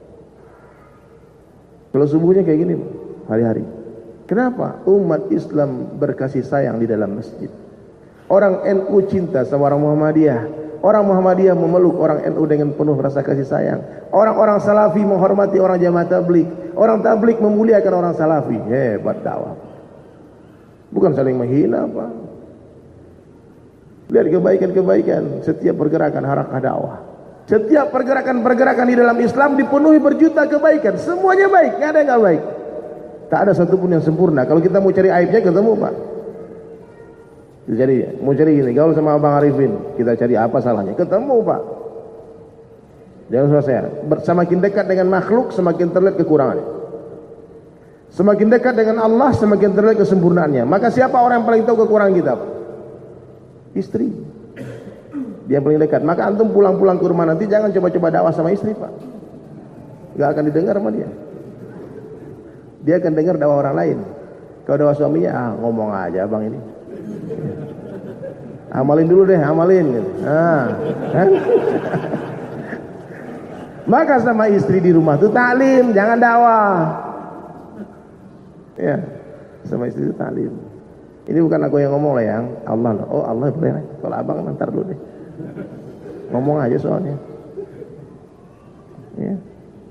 Kalau subuhnya kayak gini, hari-hari. Kenapa? Umat Islam berkasih sayang di dalam masjid. Orang NU cinta sama orang Muhammadiyah. Orang Muhammadiyah memeluk orang NU dengan penuh rasa kasih sayang. Orang-orang Salafi menghormati orang Jamaah Tabligh. Orang Tabligh memuliakan orang Salafi. Hebat dakwah. Bukan saling menghina, Pak. Lihat kebaikan-kebaikan setiap pergerakan harakah dakwah. Setiap pergerakan-pergerakan di dalam Islam dipenuhi berjuta kebaikan. Semuanya baik, nggak ada yang nggak baik. Tak ada satupun yang sempurna. Kalau kita mau cari aibnya ketemu, Pak. Jadi mau cari ini, gaul sama Abang Arifin, kita cari apa salahnya? Ketemu, Pak. Jangan salah saya. Semakin dekat dengan makhluk, semakin terlihat kekurangannya. Semakin dekat dengan Allah, semakin terlihat kesempurnaannya. Maka siapa orang yang paling tahu kekurangan kita, Pak? Istri. Dia yang paling dekat. Maka antum pulang-pulang ke rumah nanti jangan coba-coba dakwah sama istri, Pak. Gak akan didengar sama dia. Dia akan dengar dakwah orang lain. Kalau dakwah suaminya, ngomong aja Bang ini. Amalin dulu deh, amalin gitu. Kan? Maka sama istri di rumah tuh taklim, jangan dakwah. Ya, sama istri itu taklim. Ini bukan aku yang ngomong lah, yang Allah loh. Oh, Allah boleh. Kalau abang ntar dulu deh. Ngomong aja soalnya. Ya.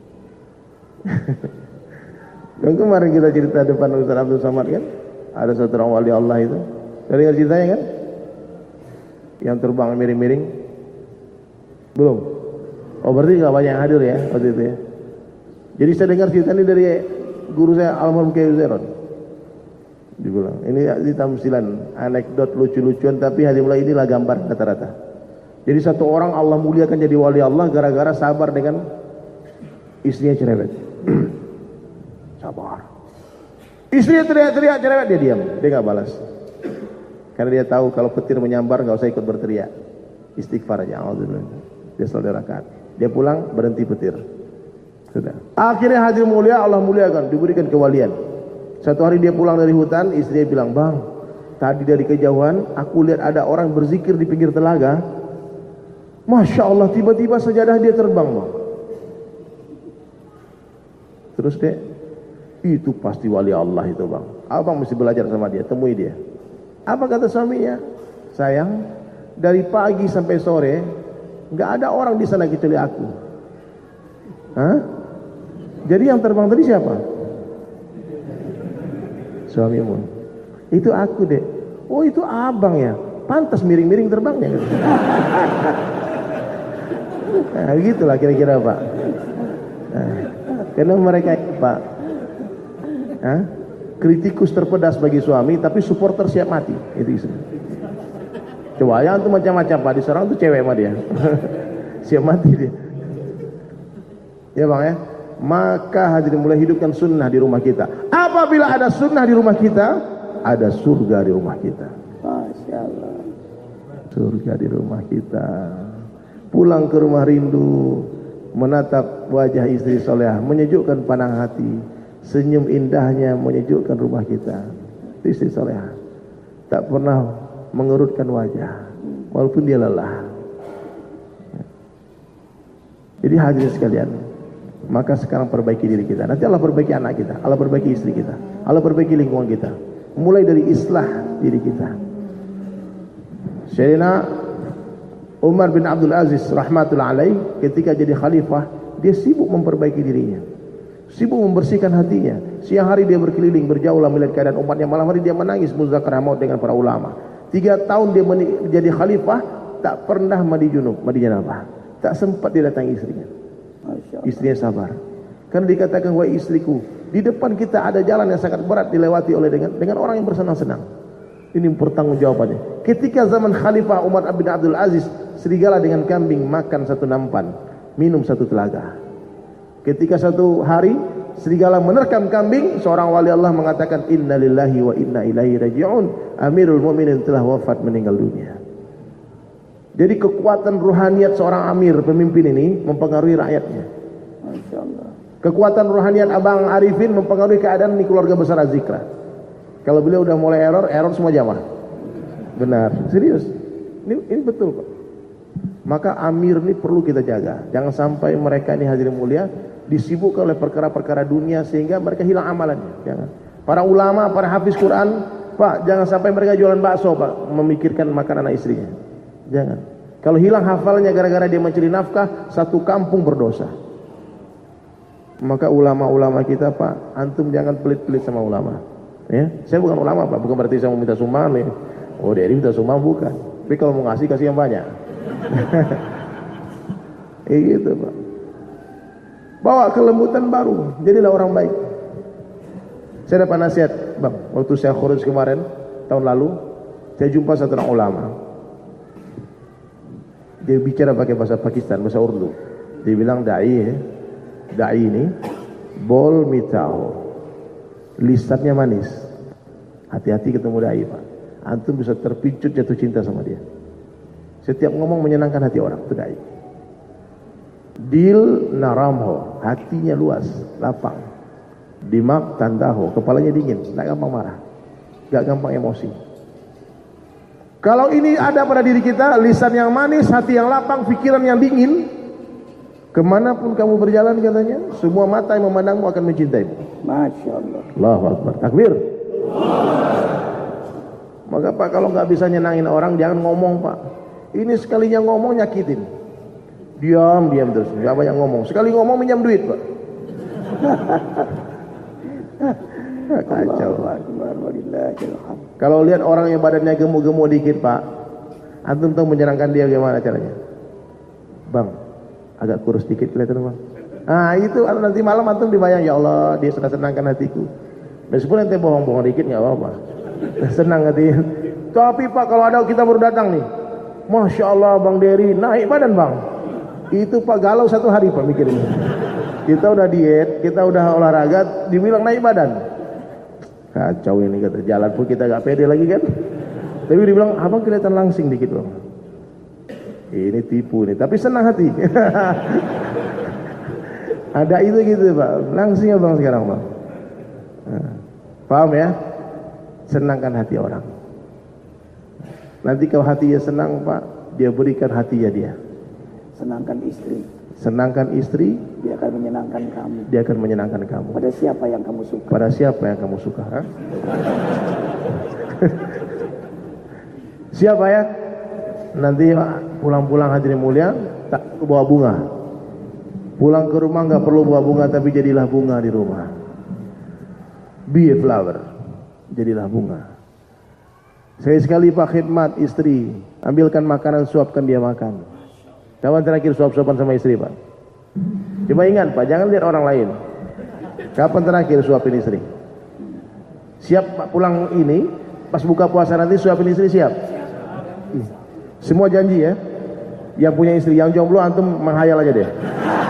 Dan kemarin kita cerita depan Ustaz Abdul Samad kan, ada satu orang wali Allah itu. Dari dengar ceritanya kan? Yang terbang miring-miring. Belum. Oh, berarti gak banyak yang hadir ya waktu itu ya. Jadi saya dengar cerita ini dari guru saya almarhum Kiai Zeron. Dibilang ini di tamsilan anekdot lucu-lucuan, tapi hari mulai inilah gambar rata-rata. Jadi satu orang Allah muliakan jadi wali Allah gara-gara sabar dengan istrinya cerewet. Sabar. Istrinya teriak-teriak cerewet, dia diam, dia nggak balas. Karena dia tahu kalau petir menyambar nggak usah ikut berteriak, istighfar aja. Dia salat rakaat. Dia pulang berhenti petir. Sudah. Akhirnya hadir mulia, Allah muliakan, diberikan kewalian. Satu hari dia pulang dari hutan, istrinya bilang, Bang, tadi dari kejauhan aku lihat ada orang berzikir di pinggir telaga. Masya Allah, tiba-tiba sajadah dia terbang, Bang. Terus deh, itu pasti wali Allah itu, Bang. Abang mesti belajar sama dia, temui dia. Apa kata suaminya? Sayang, dari pagi sampai sore, nggak ada orang di sana kecuali aku. Hah? Jadi yang terbang tadi siapa? Suamimu. Itu aku, Dek. Oh, itu abang ya. Pantas miring-miring terbangnya. Nah, gitulah kira-kira, Pak. Nah, karena mereka, Pak, kritikus terpedas bagi suami, tapi supporter siap mati. Itu istri. Coba ya, itu macam-macam, Pak. Di seorang tuh cewek sama dia. Siap mati dia. Ya, Bang ya. Maka hadirin mulai hidupkan sunnah di rumah kita. Apabila ada sunnah di rumah kita, ada surga di rumah kita. Masya Allah. Surga di rumah kita. Pulang ke rumah rindu, menatap wajah istri solehah, menyejukkan panang hati. Senyum indahnya menyejukkan rumah kita. Itu istri solehah. Tak pernah mengerutkan wajah, walaupun dia lelah. Jadi hadirin sekalian, maka sekarang perbaiki diri kita. Nanti Allah perbaiki anak kita, Allah perbaiki istri kita, Allah perbaiki lingkungan kita. Mulai dari islah diri kita. Sayyidina Umar bin Abdul Aziz rahmatullah alaih, ketika jadi khalifah, dia sibuk memperbaiki dirinya, sibuk membersihkan hatinya. Siang hari dia berkeliling, berjaulah melihat keadaan umatnya, malam hari dia menangis muzakarah maut dengan para ulama. 3 tahun dia jadi khalifah, tak pernah mandi junub, mandi janabah, tak sempat dia datangi istrinya. Istrinya sabar, karena dikatakan, wahai istriku, di depan kita ada jalan yang sangat berat dilewati oleh dengan orang yang bersenang-senang. Ini pertanggungjawabannya. Ketika zaman Khalifah Umar bin Abdul Aziz, serigala dengan kambing makan satu nampan, minum satu telaga. Ketika satu hari serigala menerkam kambing, seorang wali Allah mengatakan, Inna lillahi wa inna ilaihi raji'un. Amirul Mukminin telah wafat, meninggal dunia. Jadi kekuatan ruhaniyat seorang amir, pemimpin ini mempengaruhi rakyatnya. Masya Allah. Kekuatan ruhaniyat Abang Arifin mempengaruhi keadaan di keluarga besar Az-Zikra. Kalau beliau udah mulai error semua jamaah. Benar, serius. Ini betul, Pak. Maka amir ini perlu kita jaga. Jangan sampai mereka ini hadirin mulia disibukkan oleh perkara-perkara dunia sehingga mereka hilang amalannya. Jangan. Para ulama, para hafiz Quran, Pak, jangan sampai mereka jualan bakso, Pak, memikirkan makan anak istrinya. Jangan. Kalau hilang hafalnya gara-gara dia mencari nafkah, satu kampung berdosa. Maka ulama-ulama kita, Pak, antum jangan pelit-pelit sama ulama. Ya, saya bukan ulama, Pak, bukan berarti saya mau minta sumbangan nih. Oh, dari minta sumbangan bukan. Tapi kalau mau ngasih, kasih yang banyak. Gitu, Pak. Bawa kelembutan baru, jadilah orang baik. Saya dapat nasihat, Bang, waktu saya khuruj kemarin tahun lalu, saya jumpa satu orang ulama. Dia bicara pakai bahasa Pakistan, bahasa Urdu. Dia bilang, dai ini bol mitao, lisannya manis. Hati-hati ketemu dai, Pak. Antum bisa terpicut jatuh cinta sama dia. Setiap ngomong menyenangkan hati orang, itu dai. Dil naramho, hatinya luas, lapang. Dimak tandaho, kepalanya dingin, gak gampang marah, gak gampang emosi. Kalau ini ada pada diri kita, lisan yang manis, hati yang lapang, pikiran yang dingin, kemanapun kamu berjalan katanya, semua mata yang memandangmu akan mencintaimu. Masya Allah. Allahu Akbar. Takbir. Maka, Pak, kalau nggak bisa nyenangin orang, jangan ngomong, Pak. Ini sekalinya ngomong nyakitin. Diam terus, nggak banyak ngomong. Sekali ngomong minjam duit, Pak. Kacau. Kalau lihat orang yang badannya gemuk-gemuk dikit, Pak, antum tahu menyenangkan dia gimana caranya? Bang, agak kurus dikit kelihatan, Bang. Nah, itu nanti malam antum dibayang, ya Allah, dia sudah senangkan hatiku. Meskipun ente bohong-bohong dikit nggak apa-apa, senang hati. Tapi, Pak, kalau ada kita baru datang nih, Masya Allah, Bang Dery naik badan, Bang. Itu, Pak, galau 1 hari, Pak, mikirnya. Kita udah diet, kita udah olahraga, dibilang naik badan. Kacau ini, kata. Jalan pun kita gak pede lagi kan. Tapi dibilang, abang kelihatan langsing dikit, Bang. Ini tipu nih, tapi senang hati. Ada itu gitu, Pak. Langsing ya, Bang, sekarang, Bang. Nah, paham ya? Senangkan hati orang. Nanti kalau hatinya senang, Pak, dia berikan hatinya dia. Senangkan istri. Senangkan istri, dia akan menyenangkan kamu. Dia akan menyenangkan kamu. Pada siapa yang kamu suka? Pada siapa yang kamu suka? Ha? Siapa ya? nanti pulang-pulang hadirin mulia tak bawa bunga. Pulang ke rumah nggak perlu bawa bunga, tapi jadilah bunga di rumah. Be a flower, jadilah bunga. Sekali-sekali Pak khidmat istri, ambilkan makanan, suapkan dia makan. Kapan terakhir suap-suapan sama istri Pak? Coba ingat Pak, jangan lihat orang lain. Kapan terakhir suapin istri? Siap Pak pulang ini, pas buka puasa nanti suapin istri siap? Semua janji ya. Yang punya istri, yang jomblo antum menghayal aja deh.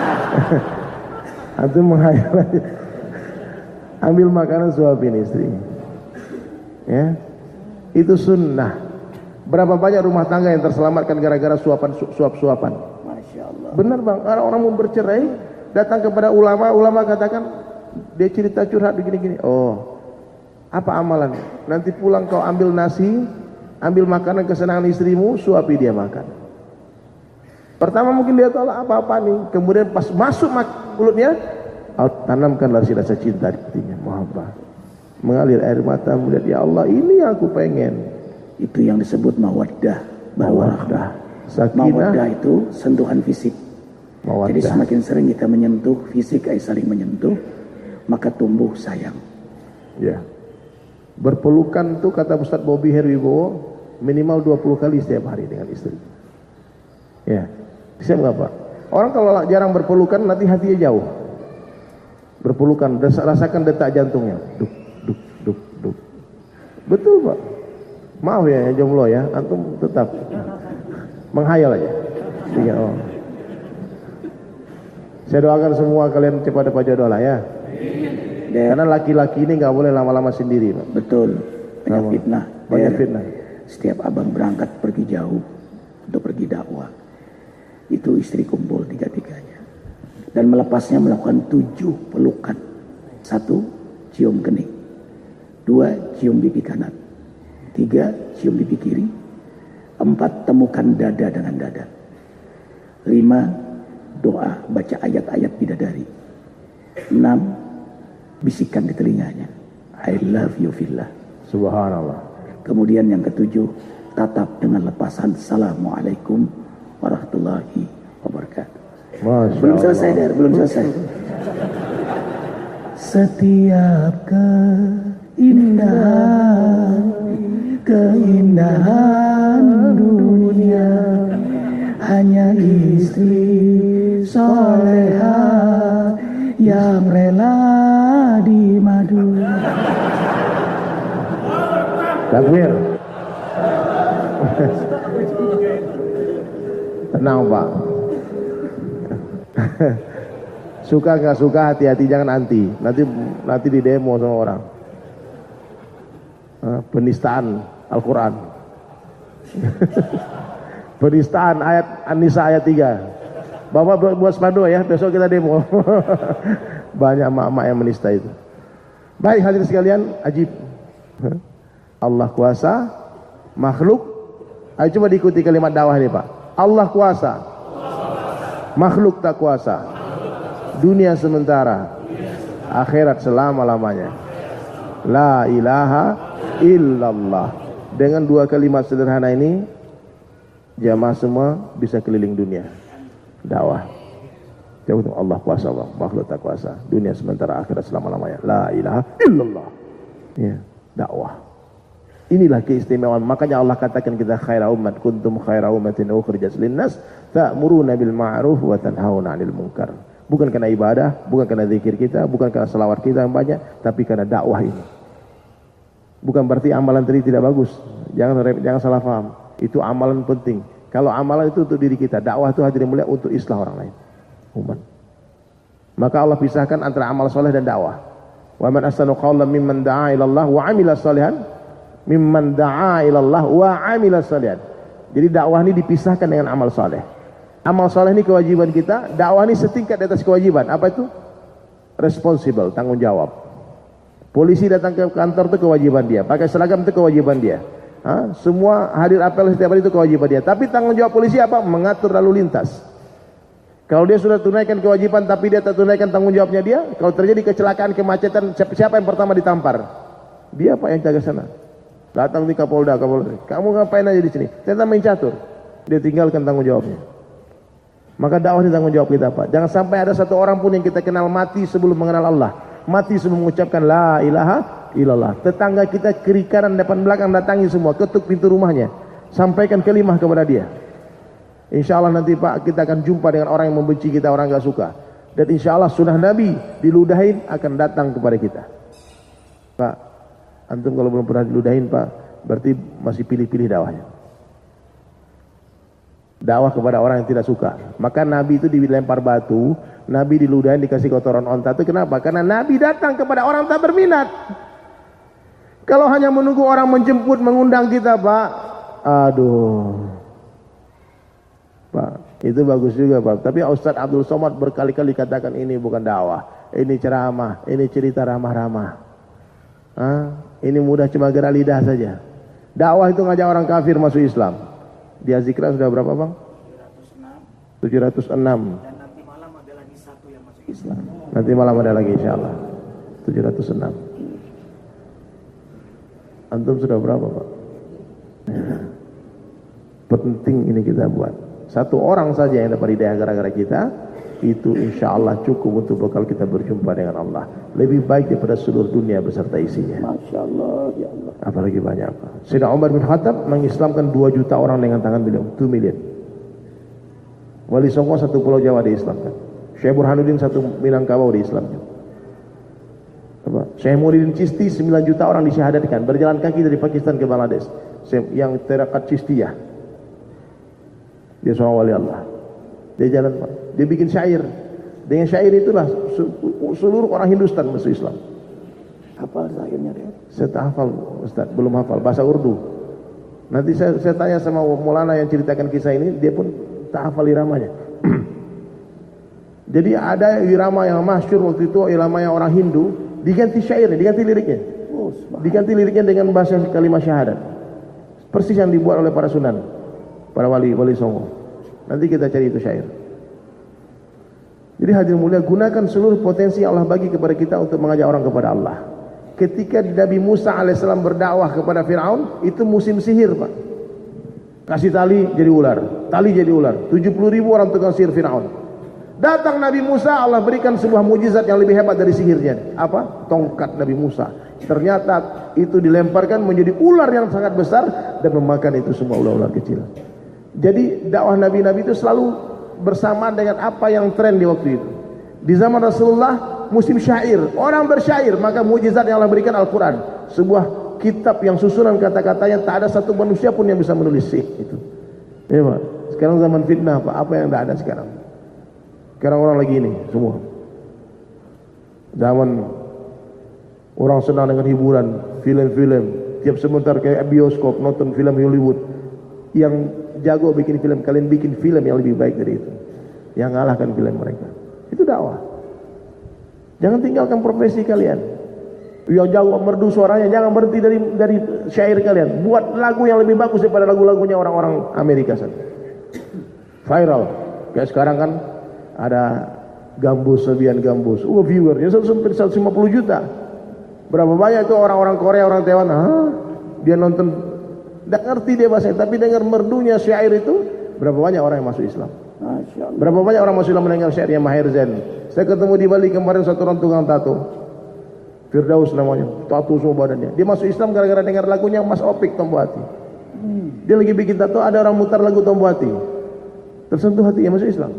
Antum menghayal aja. Ambil makanan suapin istri. Ya. Itu sunnah. Berapa banyak rumah tangga yang terselamatkan gara-gara suap-suapan. Masya Allah. Benar Bang, orang mau bercerai datang kepada ulama, ulama katakan dia cerita curhat begini-gini. Oh, apa amalan? Nanti pulang kau ambil nasi, ambil makanan kesenangan istrimu, suapi dia makan. Pertama mungkin dia tolak apa-apa nih, kemudian pas masuk mulutnya, tanamkanlah rasa cinta di hatinya, mahabbah. Mengalir air mata melihat, ya Allah ini yang aku pengen. Itu yang disebut mawaddah. Mawaddah. Mawaddah itu sentuhan fisik. Mawaddah. Jadi semakin sering kita menyentuh fisik, saling menyentuh, maka tumbuh sayang. Ya. Berpelukan tuh kata Ustaz Bobby Herwibowo minimal 20 kali setiap hari dengan istri. Ya. Siap nggak Pak? Orang kalau jarang berpelukan nanti hatinya jauh. Berpelukan, rasakan detak jantungnya. Duk, duk, duk, duk. Betul Pak. Maaf ya jomblo ya, antum tetap menghayal aja. Iya, oh. Saya doakan semua kalian cepat dapat jodoh lah ya. Karena laki-laki ini nggak boleh lama-lama sendiri Pak. Betul. Banyak fitnah. Banyak fitnah. Setiap abang berangkat pergi jauh untuk pergi dakwah, itu istri kumpul tiga-tiganya. Dan melepasnya melakukan 7 pelukan. 1, cium kening. 2, cium pipi kanan. 3, cium pipi kiri. 4, temukan dada dengan dada. 5, doa, baca ayat-ayat bidadari. 6, bisikan di telinganya, I love you fillah. Subhanallah. Kemudian yang ke-7, tatap dengan lepasan, Assalamualaikum warahmatullahi wabarakatuh. Belum selesai der, belum selesai. Setiap keindahan dunia hanya istri soleha yang rela dimadu. Takbir. Tenang Pak. Suka nggak suka, hati-hati, jangan anti. Nanti di demo sama orang. Penistaan Al-Quran. Penistaan ayat An-Nisa ayat 3. Bapak buat spanduk ya, besok kita demo. Banyak mak-mak yang menista itu. Baik hadirin sekalian, ajib. Allah kuasa, makhluk. Ayo coba diikuti kalimat dakwah ini Pak. Allah kuasa, makhluk tak kuasa. Dunia sementara, akhirat selama-lamanya. La ilaha illallah. Dengan 2 kalimat sederhana ini, jamaah semua bisa keliling dunia. Dakwah. Jawab Allah kuasa, Allah, makhluk tak kuasa. Dunia sementara, akhirat selama-lamanya. La ilaha illallah. Ya, dakwah. Inilah keistimewaan. Makanya Allah katakan kita khaira ummat, kuntum khaira ummatin ukhrijat linnas, ta'muruna bil ma'ruf wa tanhauna 'anil munkar. Bukan karena ibadah, bukan karena zikir kita, bukan karena selawat kita yang banyak, tapi karena dakwah ini. Bukan berarti amalan tadi tidak bagus. Jangan salah paham. Itu amalan penting. Kalau amalan itu untuk diri kita, dakwah itu hadirin mulia untuk islah orang lain. Umat. Maka Allah pisahkan antara amal soleh dan dakwah. Wa man ahsanu qawlan mimman da'a ila Allah wa 'amila shalihan. Mimman da'a ila Allah wa 'amila shalihan. Jadi dakwah ini dipisahkan dengan amal soleh. Amal soleh ini kewajiban kita, dakwah ini setingkat di atas kewajiban. Apa itu? Responsible, tanggung jawab. Polisi datang ke kantor itu kewajiban dia, pakai seragam itu kewajiban dia. Semua hadir apel setiap hari itu kewajiban dia. Tapi tanggung jawab polisi apa? Mengatur lalu lintas. Kalau dia sudah tunaikan kewajiban tapi dia tak tunaikan tanggung jawabnya dia, kalau terjadi kecelakaan, kemacetan, siapa yang pertama ditampar? Dia Pak yang jaga sana. Datang di Kapolda, kamu ngapain aja di sini? Ternyata main catur. dia tinggalkan tanggung jawabnya. Maka dakwah ini tanggung jawab kita, Pak. Jangan sampai ada satu orang pun yang kita kenal mati sebelum mengenal Allah, mati sebelum mengucapkan la ilaha illallah. Tetangga kita kiri kanan depan belakang datangi semua, ketuk pintu rumahnya, sampaikan kalimah kepada dia. Insya Allah nanti Pak kita akan jumpa dengan orang yang membenci kita, orang gak suka. Dan insya Allah sunnah Nabi diludahin akan datang kepada kita. Pak, antum kalau belum pernah diludahin Pak, berarti masih pilih-pilih dakwahnya. Dakwah kepada orang yang tidak suka. Maka Nabi itu dilempar batu, Nabi diludahin dikasih kotoran onta. Itu kenapa? Karena Nabi datang kepada orang tak berminat. Kalau hanya menunggu orang menjemput, mengundang kita Pak, aduh Pak, itu bagus juga Pak. Tapi Ustadz Abdul Somad berkali-kali katakan ini bukan dakwah, ini ceramah, ini cerita ramah-ramah. Ini mudah cuma gerak lidah saja. Dakwah itu ngajak orang kafir masuk Islam. Di Azikra sudah berapa Bang? 706. Dan nanti malam ada lagi satu yang masuk Islam. Nanti malam ada lagi insya Allah 706. Antum sudah berapa Pak? Penting ini kita buat. Satu orang saja yang dapat hidayah gara-gara kita, itu insya Allah cukup untuk bekal kita berjumpa dengan Allah. Lebih baik daripada seluruh dunia beserta isinya. Masya Allah, ya Allah. Apalagi banyak Pak. Sayyidina Umar bin Khattab mengislamkan 2 juta orang dengan tangan beliau, 2 million. Wali Songo 1 pulau Jawa diislamkan. Syekh Burhanuddin 1 Minangkabau diislamkan. Syekh Muhyiddin Chisti 9 juta orang disyahadatkan, berjalan kaki dari Pakistan ke Bangladesh. Yang terakat Chistiyah. Dia seorang wali Allah. Dia jalan Pak. Dia bikin syair. Dengan syair itulah seluruh orang Hindustan masuk Islam. Hafal syairnya dia? Saya tak hafal Ustaz, belum hafal bahasa Urdu. Nanti saya tanya sama Maulana yang ceritakan kisah ini, dia pun tak hafal iramanya. Jadi ada irama yang masyhur waktu itu, irama yang orang Hindu, diganti syairnya, diganti liriknya. Diganti liriknya dengan bahasa kalimat syahadat. Persis yang dibuat oleh para sunan, para wali songo. Nanti kita cari itu syair. Jadi hadirin mulia, gunakan seluruh potensi yang Allah bagi kepada kita untuk mengajak orang kepada Allah. Ketika Nabi Musa alaihissalam berdakwah kepada Fir'aun, itu musim sihir Pak. Kasih tali jadi ular, tali jadi ular. 70.000 orang tukang sihir Fir'aun. Datang Nabi Musa, Allah berikan sebuah mujizat yang lebih hebat dari sihirnya. Apa? Tongkat Nabi Musa. Ternyata itu dilemparkan menjadi ular yang sangat besar dan memakan itu semua ular-ular kecil. Jadi dakwah Nabi-Nabi itu selalu bersamaan dengan apa yang tren di waktu itu. Di zaman Rasulullah musim syair, orang bersyair, maka mujizat yang Allah berikan Al-Quran, sebuah kitab yang susunan kata-katanya tak ada satu manusia pun yang bisa menulis itu. Ya Pak. Sekarang zaman fitnah Pak, apa yang tidak ada sekarang? Sekarang orang lagi ini semua. Zaman orang senang dengan hiburan, film-film, tiap sebentar kayak bioskop nonton film Hollywood. Yang jago bikin film, kalian bikin film yang lebih baik dari itu, yang ngalahkan film mereka. Itu dakwah. Jangan tinggalkan profesi kalian. Yang jago merdu suaranya, jangan berhenti dari syair kalian. Buat lagu yang lebih bagus daripada lagu-lagunya orang-orang Amerika sana. Viral. Kayak sekarang kan ada Gambus, Sebian Gambus. Viewernya 150 juta. Berapa banyak itu orang-orang Korea, orang Taiwan. Dia nonton. Tidak ngerti dia bahasa, tapi dengar merdunya syair itu, berapa banyak orang yang masuk Islam? Berapa banyak orang masuk Islam mendengar syairnya Maher Zain. Saya ketemu di Bali kemarin satu orang tukang tato, Firdaus namanya, tato semua badannya. Dia masuk Islam gara-gara dengar lagunya Mas Opik Tombo Hati. Dia lagi bikin tato, ada orang mutar lagu Tombo Hati, tersentuh hati, ya masuk Islam.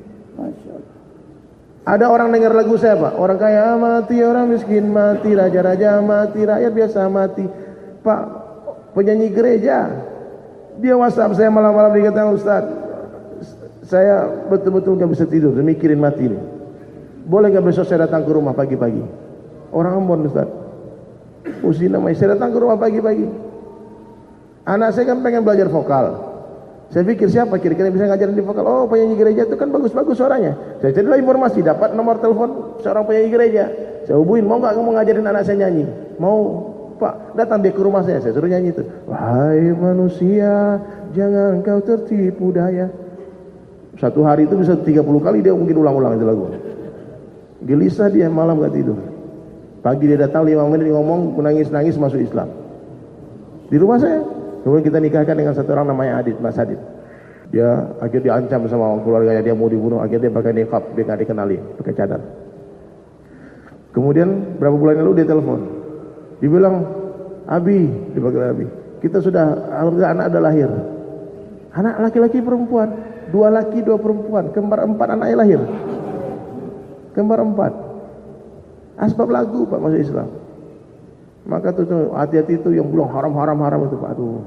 Ada orang dengar lagu saya Pak, orang kaya mati, orang miskin mati, raja-raja mati, rakyat biasa mati. Pak, penyanyi gereja, dia WhatsApp saya malam-malam, dia kata, Ustaz, saya betul-betul gak bisa tidur, saya mikirin mati ini. Boleh gak besok saya datang ke rumah pagi-pagi? Orang Ambon Ustaz, Usina, saya datang ke rumah pagi-pagi. Anak saya kan pengen belajar vokal. Saya pikir siapa kira-kira bisa ngajarin di vokal? Oh, penyanyi gereja itu kan bagus-bagus suaranya. Saya carilah informasi, dapat nomor telepon seorang penyanyi gereja. Saya hubungin, mau gak kamu ngajarin anak saya nyanyi? Mau Pak, datang dia ke rumah saya suruh nyanyi itu. Wahai manusia, jangan kau tertipu daya. Satu hari itu bisa 30 kali dia mungkin ulang-ulang itu lagu. Gelisah dia, malam gak tidur. Pagi dia datang 5 menit ngomong, nangis-nangis masuk Islam. Di rumah saya. Kemudian kita nikahkan dengan satu orang namanya Adit, Mas Adit. Dia akhirnya diancam sama orang keluarganya, dia mau dibunuh, akhirnya dia pakai niqab, dia nggak dikenali, pakai cadar. Kemudian berapa bulan lalu dia telepon, dibilang, Abi, dipanggil Abi, kita sudah, alhamdulillah anak ada lahir, anak laki-laki perempuan, 2 laki 2 perempuan, kembar 4 anaknya lahir, kembar 4. Asbab lagu Pak masuk Islam. Maka tuh hati-hati itu yang belum haram itu Pak. Aduh.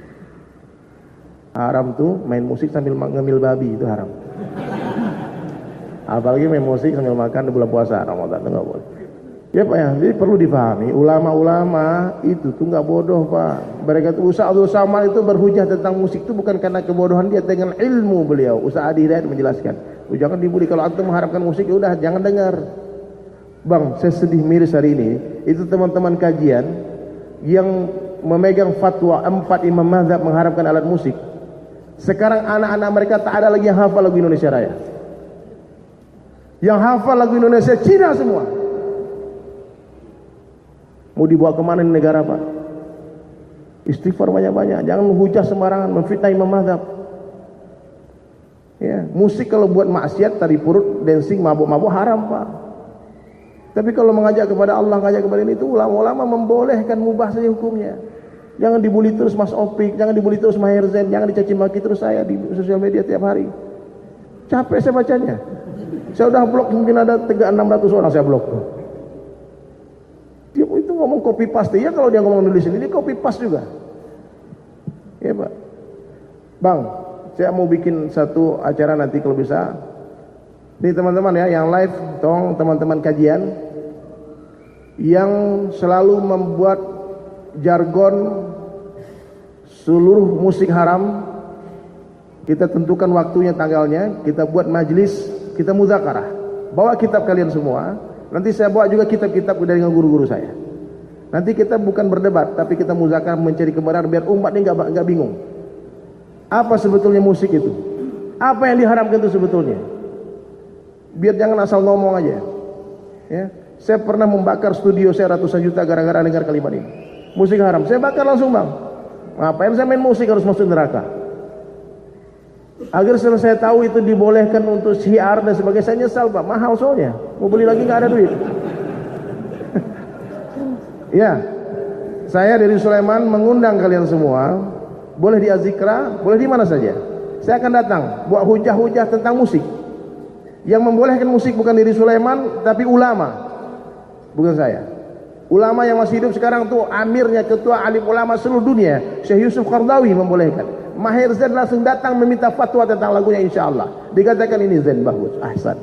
Haram tuh main musik sambil ngemil babi, itu haram. Apalagi main musik sambil makan di bulan puasa Ramadan, itu nggak boleh. Ya Pak ya, jadi perlu dipahami ulama-ulama itu tuh nggak bodoh Pak. Mereka tuh Ustaz Abdul Samad itu berhujah tentang musik itu bukan karena kebodohan dia, dengan ilmu beliau. Ustaz Adi Hidayat menjelaskan, jangan dibully kalau antum mengharapkan musik, ya udah jangan dengar. Bang, saya sedih miris hari ini, itu teman-teman kajian yang memegang fatwa 4 imam mazhab mengharapkan alat musik. Sekarang anak-anak mereka tak ada lagi yang hafal lagu Indonesia Raya. Yang hafal lagu Indonesia Cina semua. Mau dibawa kemana di negara Pak? Istighfar banyak-banyak, jangan menghujah sembarangan, memfitnah imam mazhab. Ya, musik kalau buat maksiat, tari perut, dancing, mabuk-mabuk haram Pak. Tapi kalau mengajak kepada Allah, mengajak kepada ini, itu ulama-ulama membolehkan, mubah saja hukumnya. Jangan dibully terus Mas Opik, jangan dibully terus Maher Zain, jangan dicaci maki terus saya di sosial media tiap hari. Capek saya bacanya. Saya udah blok, mungkin ada 600 orang saya blok. Dia itu ngomong copy paste, ya kalau dia ngomong nulis ini, dia copy paste juga. Ya Pak. Bang, saya mau bikin satu acara nanti kalau bisa. Ini teman-teman ya, yang live, tolong teman-teman kajian yang selalu membuat jargon seluruh musik haram, kita tentukan waktunya, tanggalnya, kita buat majelis, kita muzakarah. Bawa kitab kalian semua. Nanti saya bawa juga kitab-kitab dari guru-guru saya. Nanti kita bukan berdebat, tapi kita muzakarah, mencari kebenaran biar umat ini nggak bingung. Apa sebetulnya musik itu? Apa yang diharamkan itu sebetulnya? Biar jangan asal ngomong aja. Ya, saya pernah membakar studio saya ratusan juta gara-gara dengar kalimat ini. Musik haram, saya bakar langsung Bang. Ngapain saya main musik harus masuk neraka? Agar saya tahu itu dibolehkan untuk syiar dan sebagainya, saya nyesal Pak, mahal soalnya. Mau beli lagi nggak ada duit. Ya, saya dari Sulaiman mengundang kalian semua, boleh di Azikra, boleh di mana saja. Saya akan datang, buat hujah-hujah tentang musik. Yang membolehkan musik bukan diri Sulaiman, tapi ulama, bukan saya. Ulama yang masih hidup sekarang tuh amirnya, ketua alim ulama seluruh dunia, Syekh Yusuf Qardawi membolehkan. Maher Zain langsung datang meminta fatwa tentang lagunya, insyaallah. Dikatakan ini Zain bagus, ahsan.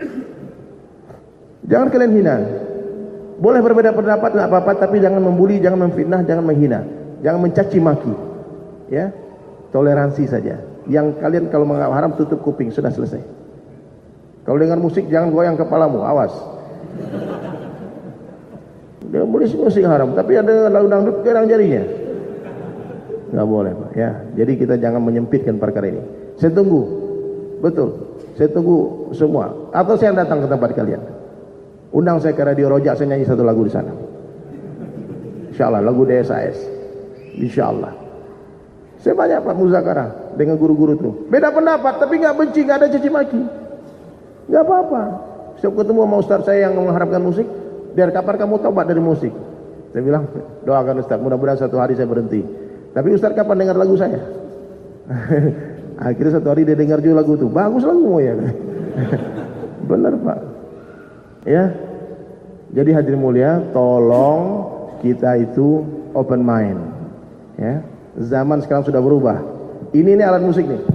Jangan kalian hina. Boleh berbeda pendapat tidak apa-apa, tapi jangan membuli, jangan memfitnah, jangan menghina, jangan mencaci maki. Ya, toleransi saja. Yang kalian kalau menganggap haram tutup kuping, sudah selesai. Kalau dengar musik jangan goyang kepalamu, awas. Dia boleh musik haram, tapi ada lagu dangdut gerang jarinya. Nggak boleh Pak. Ya, jadi kita jangan menyempitkan perkara ini. Saya tunggu, betul. Saya tunggu semua. Atau saya datang ke tempat kalian. Undang saya ke Radio Rojak, saya nyanyi satu lagu di sana. Insyaallah lagu DSAS. Insyaallah. Saya banyak Pak muzakarah dengan guru-guru tuh. Beda pendapat, tapi nggak benci, nggak ada caci maki. Nggak apa-apa. Setiap ketemu sama Ustaz saya yang mengharapkan musik, dari kapan kamu tobat dari musik? Saya bilang, doakan Ustaz, mudah-mudahan satu hari saya berhenti. Tapi Ustaz kapan dengar lagu saya? Akhirnya satu hari dia dengar juga lagu itu. Bagus lagu ya. Benar Pak. Ya. Jadi hadirin mulia, tolong kita itu open mind. Ya. Zaman sekarang sudah berubah. Ini alat musik nih.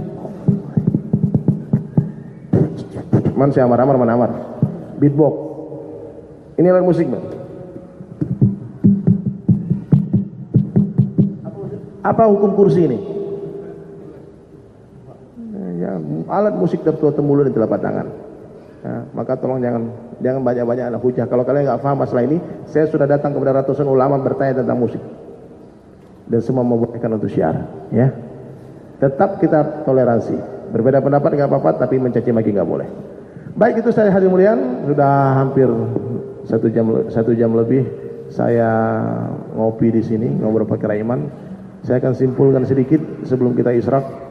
Man si Amar mana Amar? Beatbox. Ini alat musik nih. Apa hukum kursi ini? Ya, alat musik tertua temulun di telapak tangan. Ya, maka tolong jangan banyak-banyak anak hujah. Kalau kalian nggak paham masalah ini, saya sudah datang kepada ratusan ulama bertanya tentang musik dan semua membolehkan untuk syiar. Ya, tetap kita toleransi. Berbeda pendapat nggak apa-apa, tapi mencaci maki nggak boleh. Baik, itu saya hadirin mulian, sudah hampir satu jam lebih saya ngopi di sini ngobrol perkara iman. Saya akan simpulkan sedikit sebelum kita isyraq.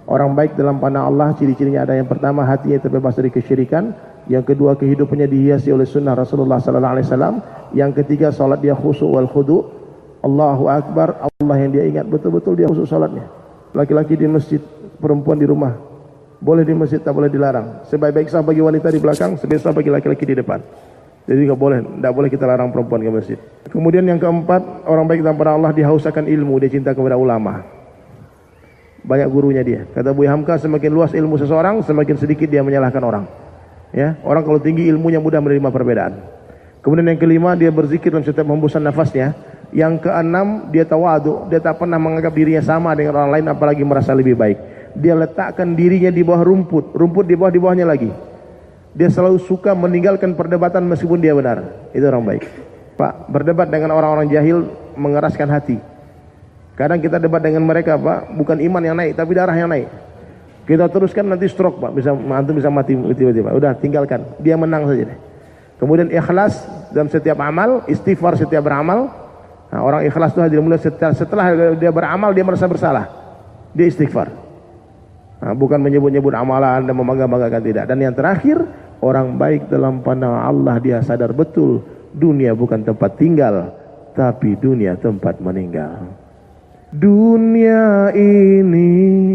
Orang baik dalam pandang Allah, ciri-cirinya ada: yang pertama, hatinya terbebas dari kesyirikan; yang kedua, kehidupannya dihiasi oleh sunnah Rasulullah sallallahu alaihi wasallam; yang ketiga, salat dia khusyuk wal khudu'. Allahu akbar, Allah yang dia ingat betul-betul, dia khusyuk salatnya. Laki-laki di masjid, perempuan di rumah. Boleh di masjid, tak boleh dilarang. Sebaik-baik sah bagi wanita di belakang, sebaik sah bagi laki-laki di depan. Jadi tidak boleh kita larang perempuan ke masjid. Kemudian yang keempat, orang baik dalam pandang Allah dihauskan ilmu, dia cinta kepada ulama. Banyak gurunya dia. Kata Buya Hamka, semakin luas ilmu seseorang, semakin sedikit dia menyalahkan orang. Ya, orang kalau tinggi ilmunya mudah menerima perbedaan. Kemudian yang kelima, dia berzikir dalam setiap hembusan nafasnya. Yang keenam, dia tawadu, dia tak pernah menganggap dirinya sama dengan orang lain, apalagi merasa lebih baik. Dia letakkan dirinya di bawah rumput di bawahnya lagi. Dia selalu suka meninggalkan perdebatan meskipun dia benar. Itu orang baik. Pak, berdebat dengan orang-orang jahil mengeraskan hati. Kadang kita debat dengan mereka, Pak, bukan iman yang naik, tapi darah yang naik. Kita teruskan, nanti stroke, Pak, antum bisa mati tiba-tiba. Udah, tinggalkan, dia menang saja deh. Kemudian ikhlas dalam setiap amal, istighfar setiap beramal. Nah, orang ikhlas itu hadir mulia setelah dia beramal, dia merasa bersalah, dia istighfar. Nah, bukan menyebut-nyebut amalan dan membangga-banggakan, tidak. Dan yang terakhir, orang baik dalam pandangan Allah, dia sadar betul dunia bukan tempat tinggal, tapi dunia tempat meninggal. Dunia ini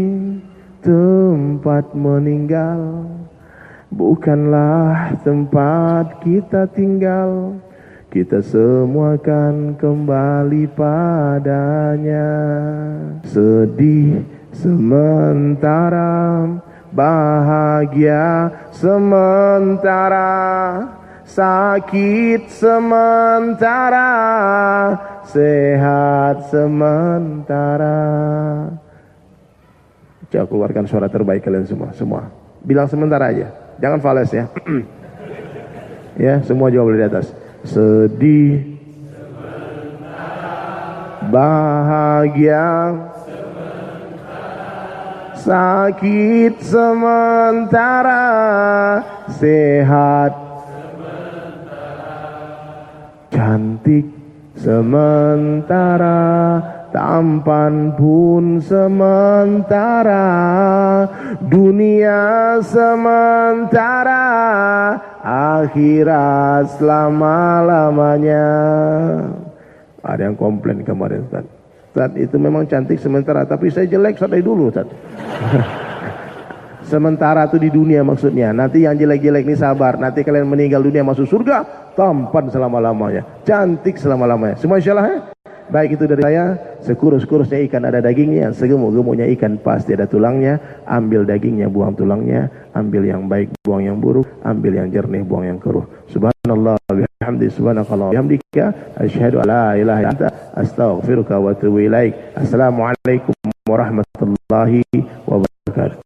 tempat meninggal, bukanlah tempat kita tinggal. Kita semua akan kembali padanya. Sedih sementara, bahagia sementara, sakit sementara, sehat sementara. Coba keluarkan suara terbaik kalian semua. Bilang sementara aja, jangan fales ya. Ya, semua jawab dari atas. Sedih sementara, bahagia sementara, sakit sementara, sehat sementara, cantik sementara, tampan pun sementara, dunia sementara, akhirat selama-lamanya. Ada yang komplain kemarin, Ustaz. Ustaz, itu memang cantik sementara, tapi saya jelek dari dulu, Ustaz. Sementara itu di dunia maksudnya. Nanti yang jelek-jelek ini sabar, nanti kalian meninggal dunia masuk surga, tampan selama-lamanya, cantik selama-lamanya. Semua insyaallah ya. Baik, itu dari saya. Sekurus-kurusnya ikan ada dagingnya, segemuk-gemuknya ikan pasti ada tulangnya. Ambil dagingnya, buang tulangnya. Ambil yang baik, buang yang buruk. Ambil yang jernih, buang yang keruh. Subhanallah bihamdi, subhanakallah bihamdika, asyhadu an la ilaha illa anta, astaghfiruka wa atubu ilaik. Assalamualaikum warahmatullahi wabarakatuh.